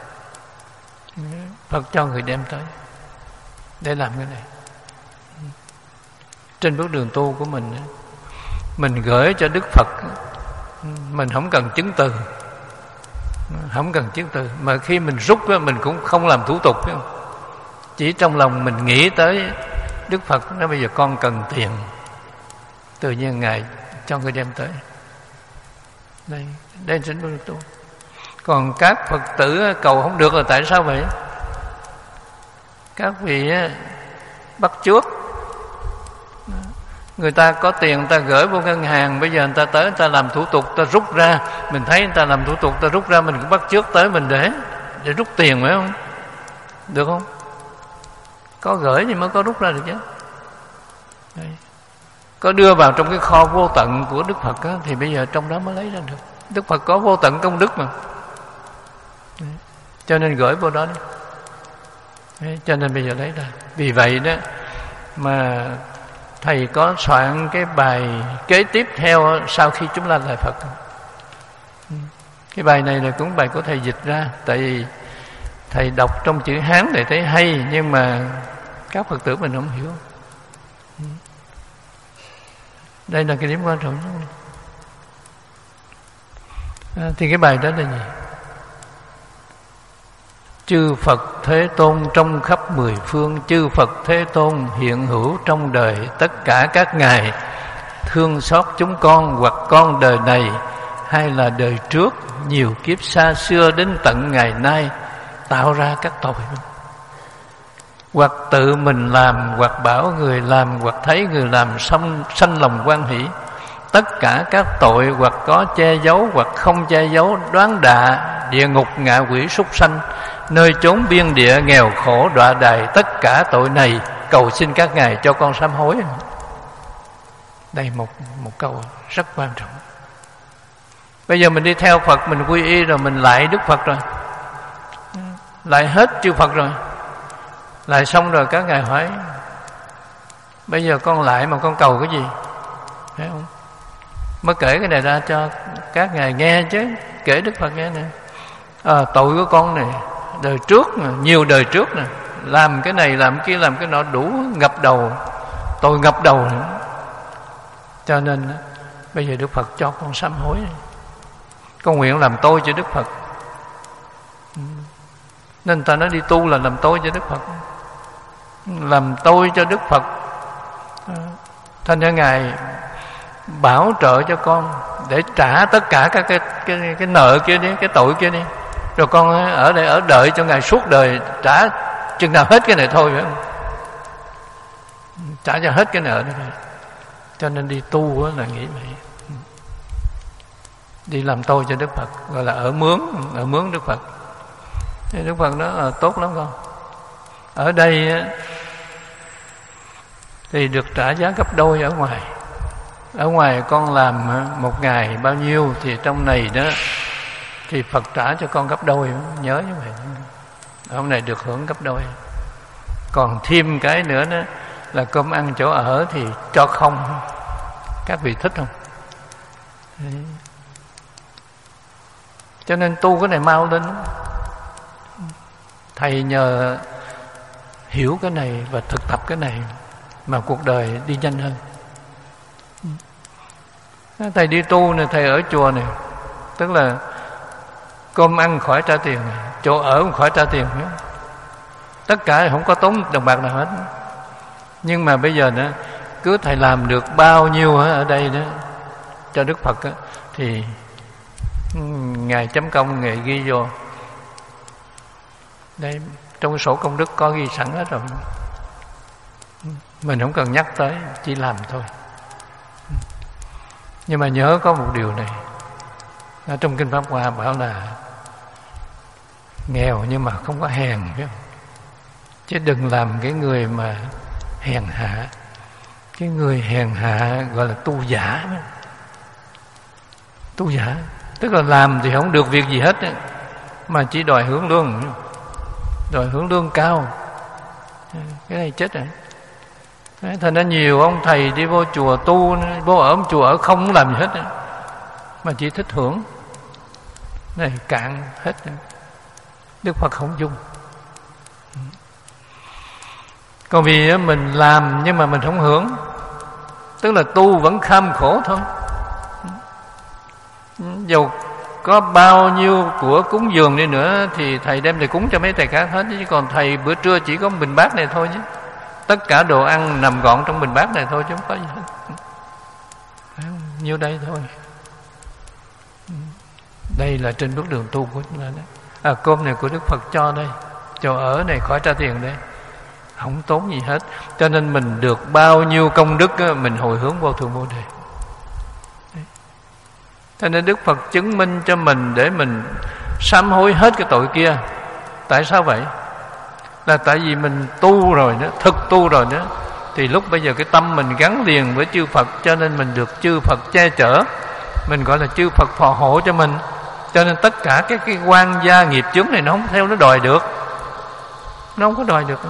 Phật cho người đem tới để làm cái này. Trên bước đường tu của mình, mình gửi cho Đức Phật, mình không cần chứng từ, không cần chứng từ. Mà khi mình rút mình cũng không làm thủ tục, chỉ trong lòng mình nghĩ tới Đức Phật, nói bây giờ con cần tiền, tự nhiên Ngài cho người đem tới. Đây, đây chính bước tu. Còn các Phật tử cầu không được là tại sao vậy? Các vị bắt chước, người ta có tiền người ta gửi vô ngân hàng, bây giờ người ta tới người ta làm thủ tục, ta rút ra, mình thấy người ta làm thủ tục, ta rút ra, mình cũng bắt chước tới mình để để rút tiền, phải không? Được không? Có gửi thì mới có rút ra được chứ. Đây. Có đưa vào trong cái kho vô tận của Đức Phật á, thì bây giờ trong đó mới lấy ra được. Đức Phật có vô tận công đức mà. Đấy. Cho nên gửi vô đó đi. Đấy. Cho nên bây giờ lấy ra. Vì vậy đó mà thầy có soạn cái bài kế tiếp theo sau khi chúng ta lại Phật. Cái bài này là cũng bài của thầy dịch ra. Tại vì thầy đọc trong chữ Hán để thấy hay, nhưng mà các Phật tử mình không hiểu. Đây là cái điểm quan trọng nhất. À, thì cái bài đó là gì? Chư Phật Thế Tôn trong khắp mười phương, chư Phật Thế Tôn hiện hữu trong đời tất cả các ngài, thương xót chúng con hoặc con đời này hay là đời trước nhiều kiếp xa xưa đến tận ngày nay tạo ra các tội, hoặc tự mình làm, hoặc bảo người làm, hoặc thấy người làm xong sanh lòng hoan hỷ. Tất cả các tội hoặc có che giấu hoặc không che giấu, đoán đà, địa ngục, ngạ quỷ, súc sanh, nơi chốn biên địa, nghèo khổ, đọa đày, tất cả tội này cầu xin các ngài cho con sám hối. Đây một một câu rất quan trọng. Bây giờ mình đi theo Phật, mình quy y rồi, mình lại Đức Phật rồi, lại hết chư Phật rồi, lại xong rồi các ngài hỏi bây giờ con lại mà con cầu cái gì, phải không? Mới kể cái này ra cho các ngài nghe chứ, kể Đức Phật nghe nè. À, tội của con này đời trước, nhiều đời trước nè, làm cái này làm kia làm cái nọ đủ ngập đầu, tội ngập đầu nữa. Cho nên bây giờ Đức Phật cho con sám hối, con nguyện làm tôi cho Đức Phật. Nên ta nói đi tu là làm tôi cho Đức Phật, làm tôi cho Đức Phật. Thành ra ngài bảo trợ cho con để trả tất cả các cái cái cái nợ kia đi, cái tội kia đi, rồi con ở đây ở đợi cho ngài suốt đời trả chừng nào hết cái này thôi, phải không? Trả cho hết cái nợ này. Cho nên đi tu là nghĩ vậy, đi làm tôi cho Đức Phật, gọi là ở mướn, ở mướn Đức Phật. Thì Đức Phật nói là tốt lắm con. Ở đây thì được trả giá gấp đôi ở ngoài. Ở ngoài con làm một ngày bao nhiêu thì trong này đó thì Phật trả cho con gấp đôi, nhớ như vậy. Ở hôm này được hưởng gấp đôi. Còn thêm cái nữa đó là cơm ăn chỗ ở thì cho không. Các vị thích không? Đấy. Cho nên tu cái này mau lên. Thầy nhờ hiểu cái này và thực tập cái này mà cuộc đời đi nhanh hơn. Thầy đi tu này, thầy ở chùa này, tức là cơm ăn khỏi trả tiền, chỗ ở cũng khỏi trả tiền nữa. Tất cả không có tốn đồng bạc nào hết. Nhưng mà bây giờ nữa, cứ thầy làm được bao nhiêu ở đây đó cho Đức Phật đó, thì ngài chấm công, ngài ghi vô đây, trong sổ công đức có ghi sẵn hết rồi, mình không cần nhắc tới, chỉ làm thôi. Nhưng mà nhớ có một điều này, ở trong Kinh Pháp Hoa bảo là nghèo nhưng mà không có hèn, biết không? Chứ đừng làm cái người mà hèn hạ. Cái người hèn hạ gọi là tu giả. Tu giả tức là làm thì không được việc gì hết ấy, mà chỉ đòi hưởng lương, đòi hưởng lương cao. Cái này chết rồi. Đấy, thành ra nhiều ông thầy đi vô chùa tu, vô ở chùa ở không làm gì hết ấy, mà chỉ thích hưởng. Này cạn hết ấy. Đức Phật không dung. Còn vì mình làm nhưng mà mình không hưởng, tức là tu vẫn kham khổ thôi. Dầu có bao nhiêu của cúng dường đi nữa thì thầy đem thầy cúng cho mấy thầy khác hết, chứ còn thầy bữa trưa chỉ có bình bát này thôi chứ. Tất cả đồ ăn nằm gọn trong bình bát này thôi chứ không có gì hết. Nhiêu đây thôi. Đây là trên bước đường tu của chúng ta đấy. À, cơm này của Đức Phật cho đây, chỗ ở này khỏi trả tiền đây, không tốn gì hết. Cho nên mình được bao nhiêu công đức đó, mình hồi hướng vô thượng Bồ Đề. Đấy. Cho nên Đức Phật chứng minh cho mình để mình sám hối hết cái tội kia. Tại sao vậy? Là tại vì mình tu rồi đó, thực tu rồi đó, thì lúc bây giờ cái tâm mình gắn liền với chư Phật, cho nên mình được chư Phật che chở. Mình gọi là chư Phật phò hộ cho mình. Cho nên tất cả cái, cái quan gia nghiệp chướng này nó không theo nó đòi được. Nó không có đòi được nữa.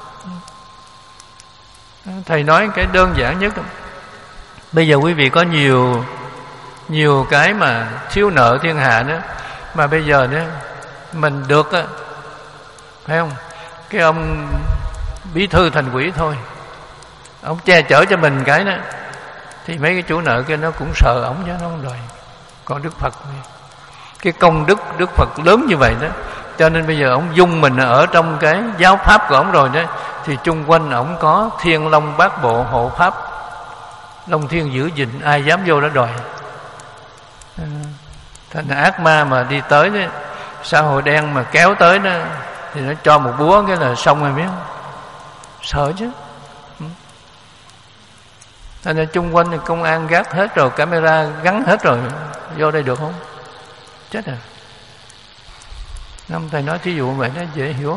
Thầy nói cái đơn giản nhất, bây giờ quý vị có nhiều nhiều cái mà thiếu nợ thiên hạ nữa, mà bây giờ nữa mình được á, phải không? Cái ông bí thư thành ủy thôi, ông che chở cho mình cái đó, thì mấy cái chủ nợ kia nó cũng sợ ổng chứ nó không đòi. Còn Đức Phật, cái công đức Đức Phật lớn như vậy đó, cho nên bây giờ ông dung mình ở trong cái giáo pháp của ông rồi đó, thì chung quanh ổng có thiên long bát bộ hộ pháp, long thiên giữ gìn, ai dám vô đó đòi. Thành ác ma mà đi tới đó, xã hội đen mà kéo tới đó, thì nó cho một búa cái là xong rồi, biết không? Sợ chứ. Thành ra chung quanh thì công an gác hết rồi, camera gắn hết rồi, vô đây được không? Chết rồi. Năm thầy nói thí dụ vậy nó dễ hiểu.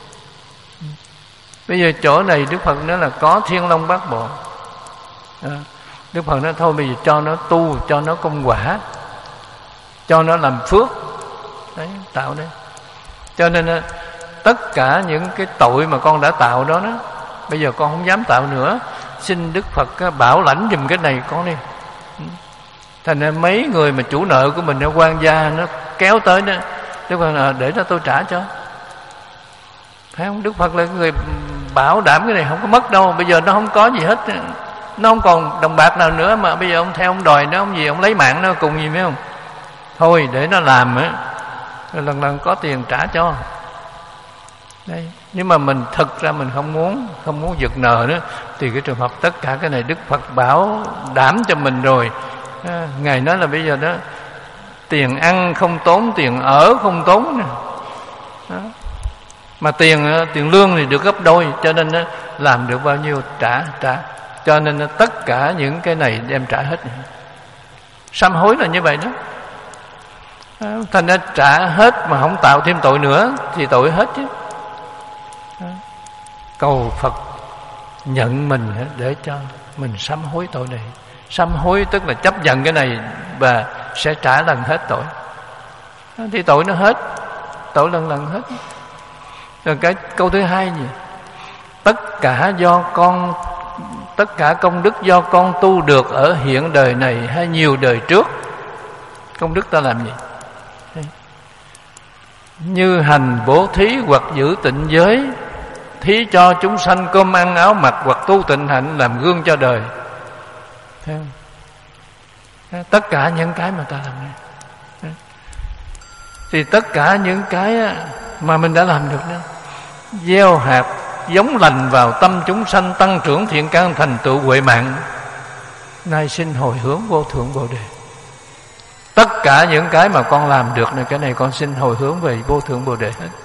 Bây giờ chỗ này Đức Phật nói là có Thiên Long Bát Bộ. À, Đức Phật nói thôi bây giờ cho nó tu, cho nó công quả, cho nó làm phước. Đấy, tạo đấy. Cho nên tất cả những cái tội mà con đã tạo đó đó, bây giờ con không dám tạo nữa. Xin Đức Phật bảo lãnh giùm cái này con đi. Thành ra mấy người mà chủ nợ của mình ở quan gia nó kéo tới đó, Đức Phật là để nó tôi trả cho. Phải không? Đức Phật là người bảo đảm cái này không có mất đâu. Bây giờ nó không có gì hết, nó không còn đồng bạc nào nữa, mà bây giờ ông theo ông đòi nó, ông gì ông lấy mạng nó cùng gì, phải không? Thôi để nó làm á, lần lần có tiền trả cho. Đây. Nhưng mà mình thực ra mình không muốn không muốn giật nợ nữa, thì cái trường hợp tất cả cái này Đức Phật bảo đảm cho mình rồi. À, Ngài nói là bây giờ đó, tiền ăn không tốn, tiền ở không tốn. Đó. Mà tiền tiền lương thì được gấp đôi, cho nên đó, làm được bao nhiêu trả trả. Cho nên đó, tất cả những cái này đem trả hết. Sám hối là như vậy đó. À, thành ra trả hết mà không tạo thêm tội nữa thì tội hết chứ. À, cầu Phật nhận mình để cho mình sám hối tội này. Sám hối tức là chấp nhận cái này và sẽ trả lần hết tội. À, thì tội nó hết, tội lần lần hết. Rồi cái câu thứ hai gì? Tất cả do con, tất cả công đức do con tu được ở hiện đời này hay nhiều đời trước. Công đức ta làm gì? Như hành bố thí hoặc giữ tịnh giới, thí cho chúng sanh cơm ăn áo mặc, hoặc tu tịnh hạnh làm gương cho đời. Thấy không? Tất cả những cái mà ta làm này, thì tất cả những cái mà mình đã làm được đó, gieo hạt giống lành vào tâm chúng sanh, tăng trưởng thiện căn, thành tựu huệ mạng, nay xin hồi hướng vô thượng Bồ Đề. Tất cả những cái mà con làm được này, cái này con xin hồi hướng về vô thượng Bồ Đề hết,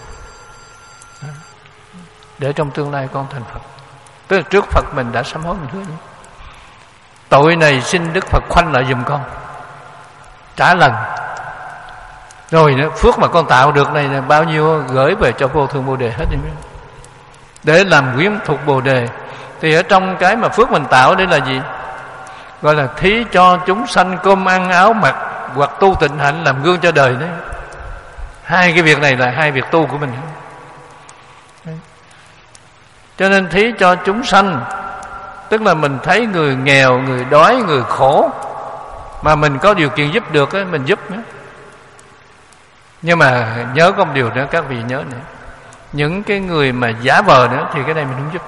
để trong tương lai con thành Phật. Tức là trước Phật mình đã sám hối, mình hứa như tội này xin Đức Phật khoanh lại giùm con, trả lần. Rồi nữa, phước mà con tạo được này là bao nhiêu gửi về cho vô thượng Bồ Đề hết đi, để làm quyến thuộc Bồ Đề. Thì ở trong cái mà phước mình tạo đây là gì? Gọi là thí cho chúng sanh cơm ăn áo mặc, hoặc tu tịnh hạnh làm gương cho đời đấy. Hai cái việc này là hai việc tu của mình. Đấy. Cho nên thí cho chúng sanh, tức là mình thấy người nghèo, người đói, người khổ mà mình có điều kiện giúp được ấy, mình giúp nữa. Nhưng mà nhớ có một điều nữa, các vị nhớ nữa, những cái người mà giả vờ nữa thì cái này mình không giúp.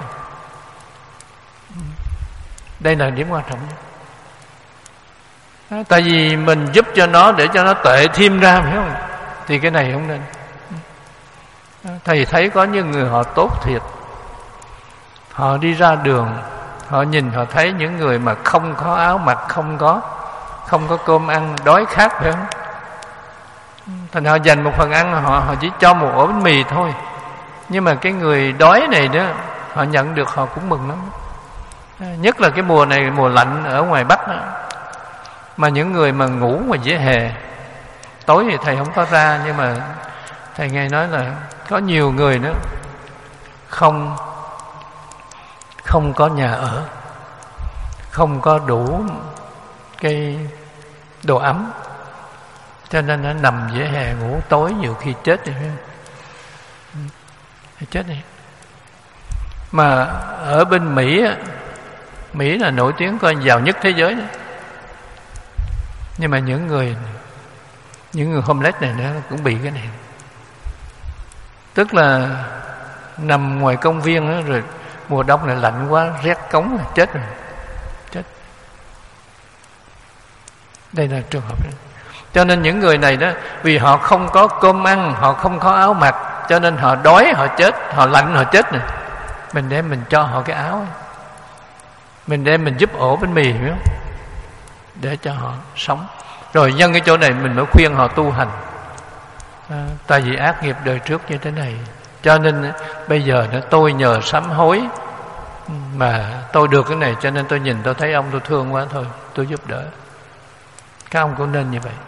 Đây là điểm quan trọng nhất. Tại vì mình giúp cho nó để cho nó tệ thêm ra, phải không? Thì cái này không nên. Thầy thấy có những người họ tốt thiệt, họ đi ra đường, họ nhìn họ thấy những người mà không có áo mặc, không có không có cơm ăn, đói khát, phải không? Thành họ dành một phần ăn, họ họ chỉ cho một ổ bánh mì thôi. Nhưng mà cái người đói này đó, họ nhận được họ cũng mừng lắm. Nhất là cái mùa này, mùa lạnh ở ngoài Bắc đó. Mà những người mà ngủ ngoài vỉa hè, tối thì thầy không có ra, nhưng mà thầy nghe nói là có nhiều người nữa không không có nhà ở, không có đủ cái đồ ấm, cho nên nó nằm vỉa hè ngủ tối, nhiều khi chết đi, chết đi. Mà ở bên Mỹ, Mỹ là nổi tiếng coi giàu nhất thế giới đó. Nhưng mà những người những người homeless này nữa cũng bị cái này. Tức là nằm ngoài công viên đó, rồi mùa đông này lạnh quá, rét cống, chết rồi, chết. Đây là trường hợp đó. Cho nên những người này đó, vì họ không có cơm ăn, họ không có áo mặc, cho nên họ đói họ chết, họ lạnh họ chết này. Mình đem mình cho họ cái áo, mình đem mình giúp ổ bánh mì, hiểu không? Để cho họ sống. Rồi nhân cái chỗ này mình mới khuyên họ tu hành. À, tại vì ác nghiệp đời trước như thế này, cho nên bây giờ nó tôi nhờ sám hối mà tôi được cái này, cho nên tôi nhìn tôi thấy ông tôi thương quá thôi, tôi giúp đỡ. Các ông cũng nên như vậy.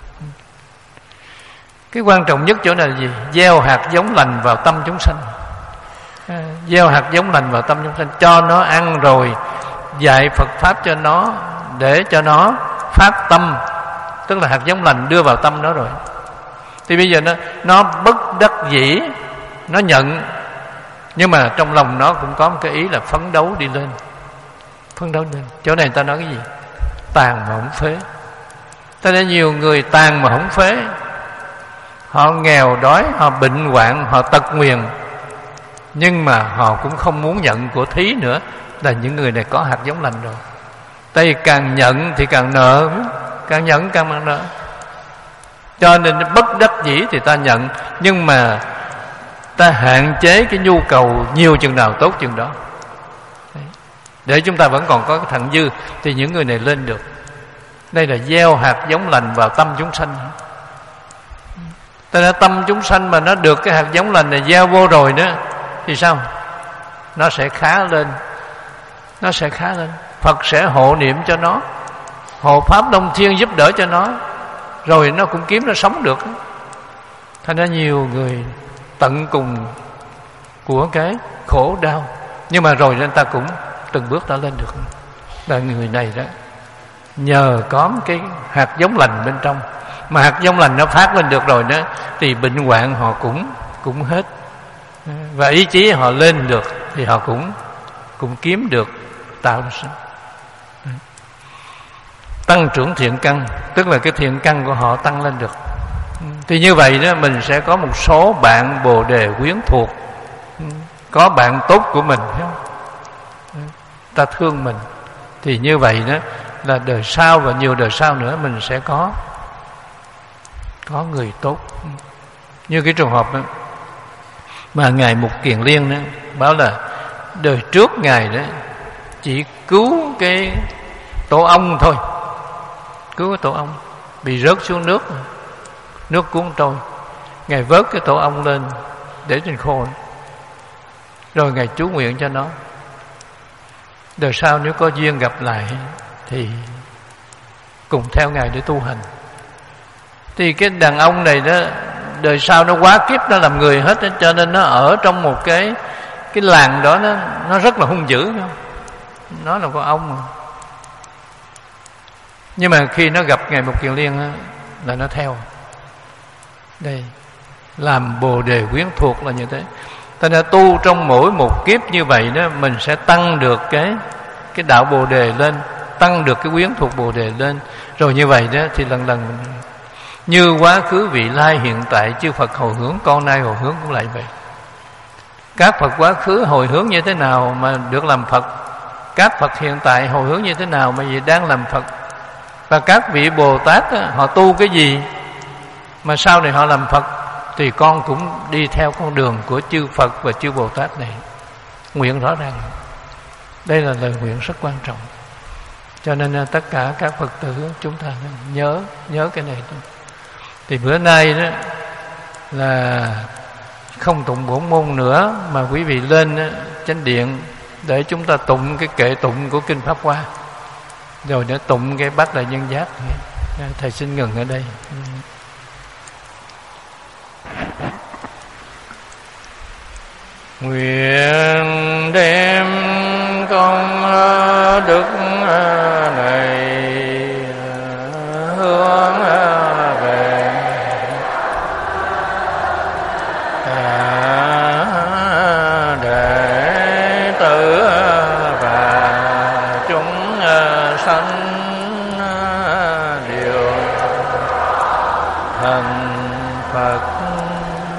Cái quan trọng nhất chỗ này là gì? Gieo hạt giống lành vào tâm chúng sanh. À, gieo hạt giống lành vào tâm chúng sanh, cho nó ăn rồi dạy Phật pháp cho nó, để cho nó phát tâm, tức là hạt giống lành đưa vào tâm nó rồi. Thì bây giờ nó nó bất đắc dĩ, nó nhận, nhưng mà trong lòng nó cũng có một cái ý là phấn đấu đi lên, phấn đấu lên. Chỗ này ta nói cái gì? Tàn mà không phế. Ta nói nhiều người tàn mà không phế, họ nghèo đói, họ bệnh hoạn, họ tật nguyền, nhưng mà họ cũng không muốn nhận của thí nữa, là những người này có hạt giống lành rồi. Tại vì càng nhận thì càng nợ, càng nhận càng mang nợ. Cho nên bất đắc dĩ thì ta nhận, nhưng mà ta hạn chế cái nhu cầu nhiều chừng nào tốt chừng đó. Đấy. Để chúng ta vẫn còn có cái thặng dư thì những người này lên được. Đây là gieo hạt giống lành vào tâm chúng sanh. Ta nói tâm chúng sanh mà nó được cái hạt giống lành này gieo vô rồi nữa thì sao? Nó sẽ khá lên. Nó sẽ khá lên. Phật sẽ hộ niệm cho nó, hộ pháp Đông Thiên giúp đỡ cho nó, rồi nó cũng kiếm nó sống được. Thành ra nhiều người tận cùng của cái khổ đau, nhưng mà rồi nên ta cũng từng bước ta lên được. Là người này đó, nhờ có cái hạt giống lành bên trong, mà hạt giống lành nó phát lên được rồi đó, thì bệnh hoạn họ cũng cũng hết, và ý chí họ lên được thì họ cũng cũng kiếm được, tạo được sinh. Tăng trưởng thiện căn, tức là cái thiện căn của họ tăng lên được. Thì như vậy đó, mình sẽ có một số bạn bồ đề quyến thuộc, có bạn tốt của mình, thấy không? Ta thương mình, thì như vậy đó là đời sau và nhiều đời sau nữa mình sẽ có có người tốt. Như cái trường hợp đó, mà ngài Mục Kiền Liên đó báo là đời trước ngài đó chỉ cứu cái tổ ong thôi, cứu cái tổ ong bị rớt xuống nước, nước cuốn trôi. Ngài vớt cái tổ ong lên để trên khô, rồi ngài chú nguyện cho nó, đời sau nếu có duyên gặp lại thì cùng theo ngài để tu hành. Thì cái đàn ông này đó, đời sau nó quá kiếp nó làm người hết, cho nên nó ở trong một cái cái làng đó, nó nó rất là hung dữ, không? Nó là con ong mà. Nhưng mà khi nó gặp ngài Mục Kiền Liên á, là nó theo. Đây, làm bồ đề quyến thuộc là như thế. Thành ra tu trong mỗi một kiếp như vậy đó, mình sẽ tăng được cái cái đạo bồ đề lên, tăng được cái quyến thuộc bồ đề lên. Rồi như vậy đó thì lần lần mình, như quá khứ vị lai hiện tại chư Phật hồi hướng, con nay hồi hướng cũng lại vậy. Các Phật quá khứ hồi hướng như thế nào mà được làm Phật, các Phật hiện tại hồi hướng như thế nào mà vì đang làm Phật, và các vị Bồ Tát đó, họ tu cái gì mà sau này họ làm Phật, thì con cũng đi theo con đường của chư Phật và chư Bồ Tát này. Nguyện rõ ràng. Đây là lời nguyện rất quan trọng. Cho nên tất cả các Phật tử chúng ta nhớ nhớ cái này thôi. Thì bữa nay đó là không tụng bổn môn nữa, mà quý vị lên chánh điện để chúng ta tụng cái kệ tụng của Kinh Pháp Hoa, rồi để tụng cái Bát Đại Nhân Giác. Thầy xin ngừng ở đây. Nguyện đem công đức này hướng về cả đệ tử và chúng sanh đều thành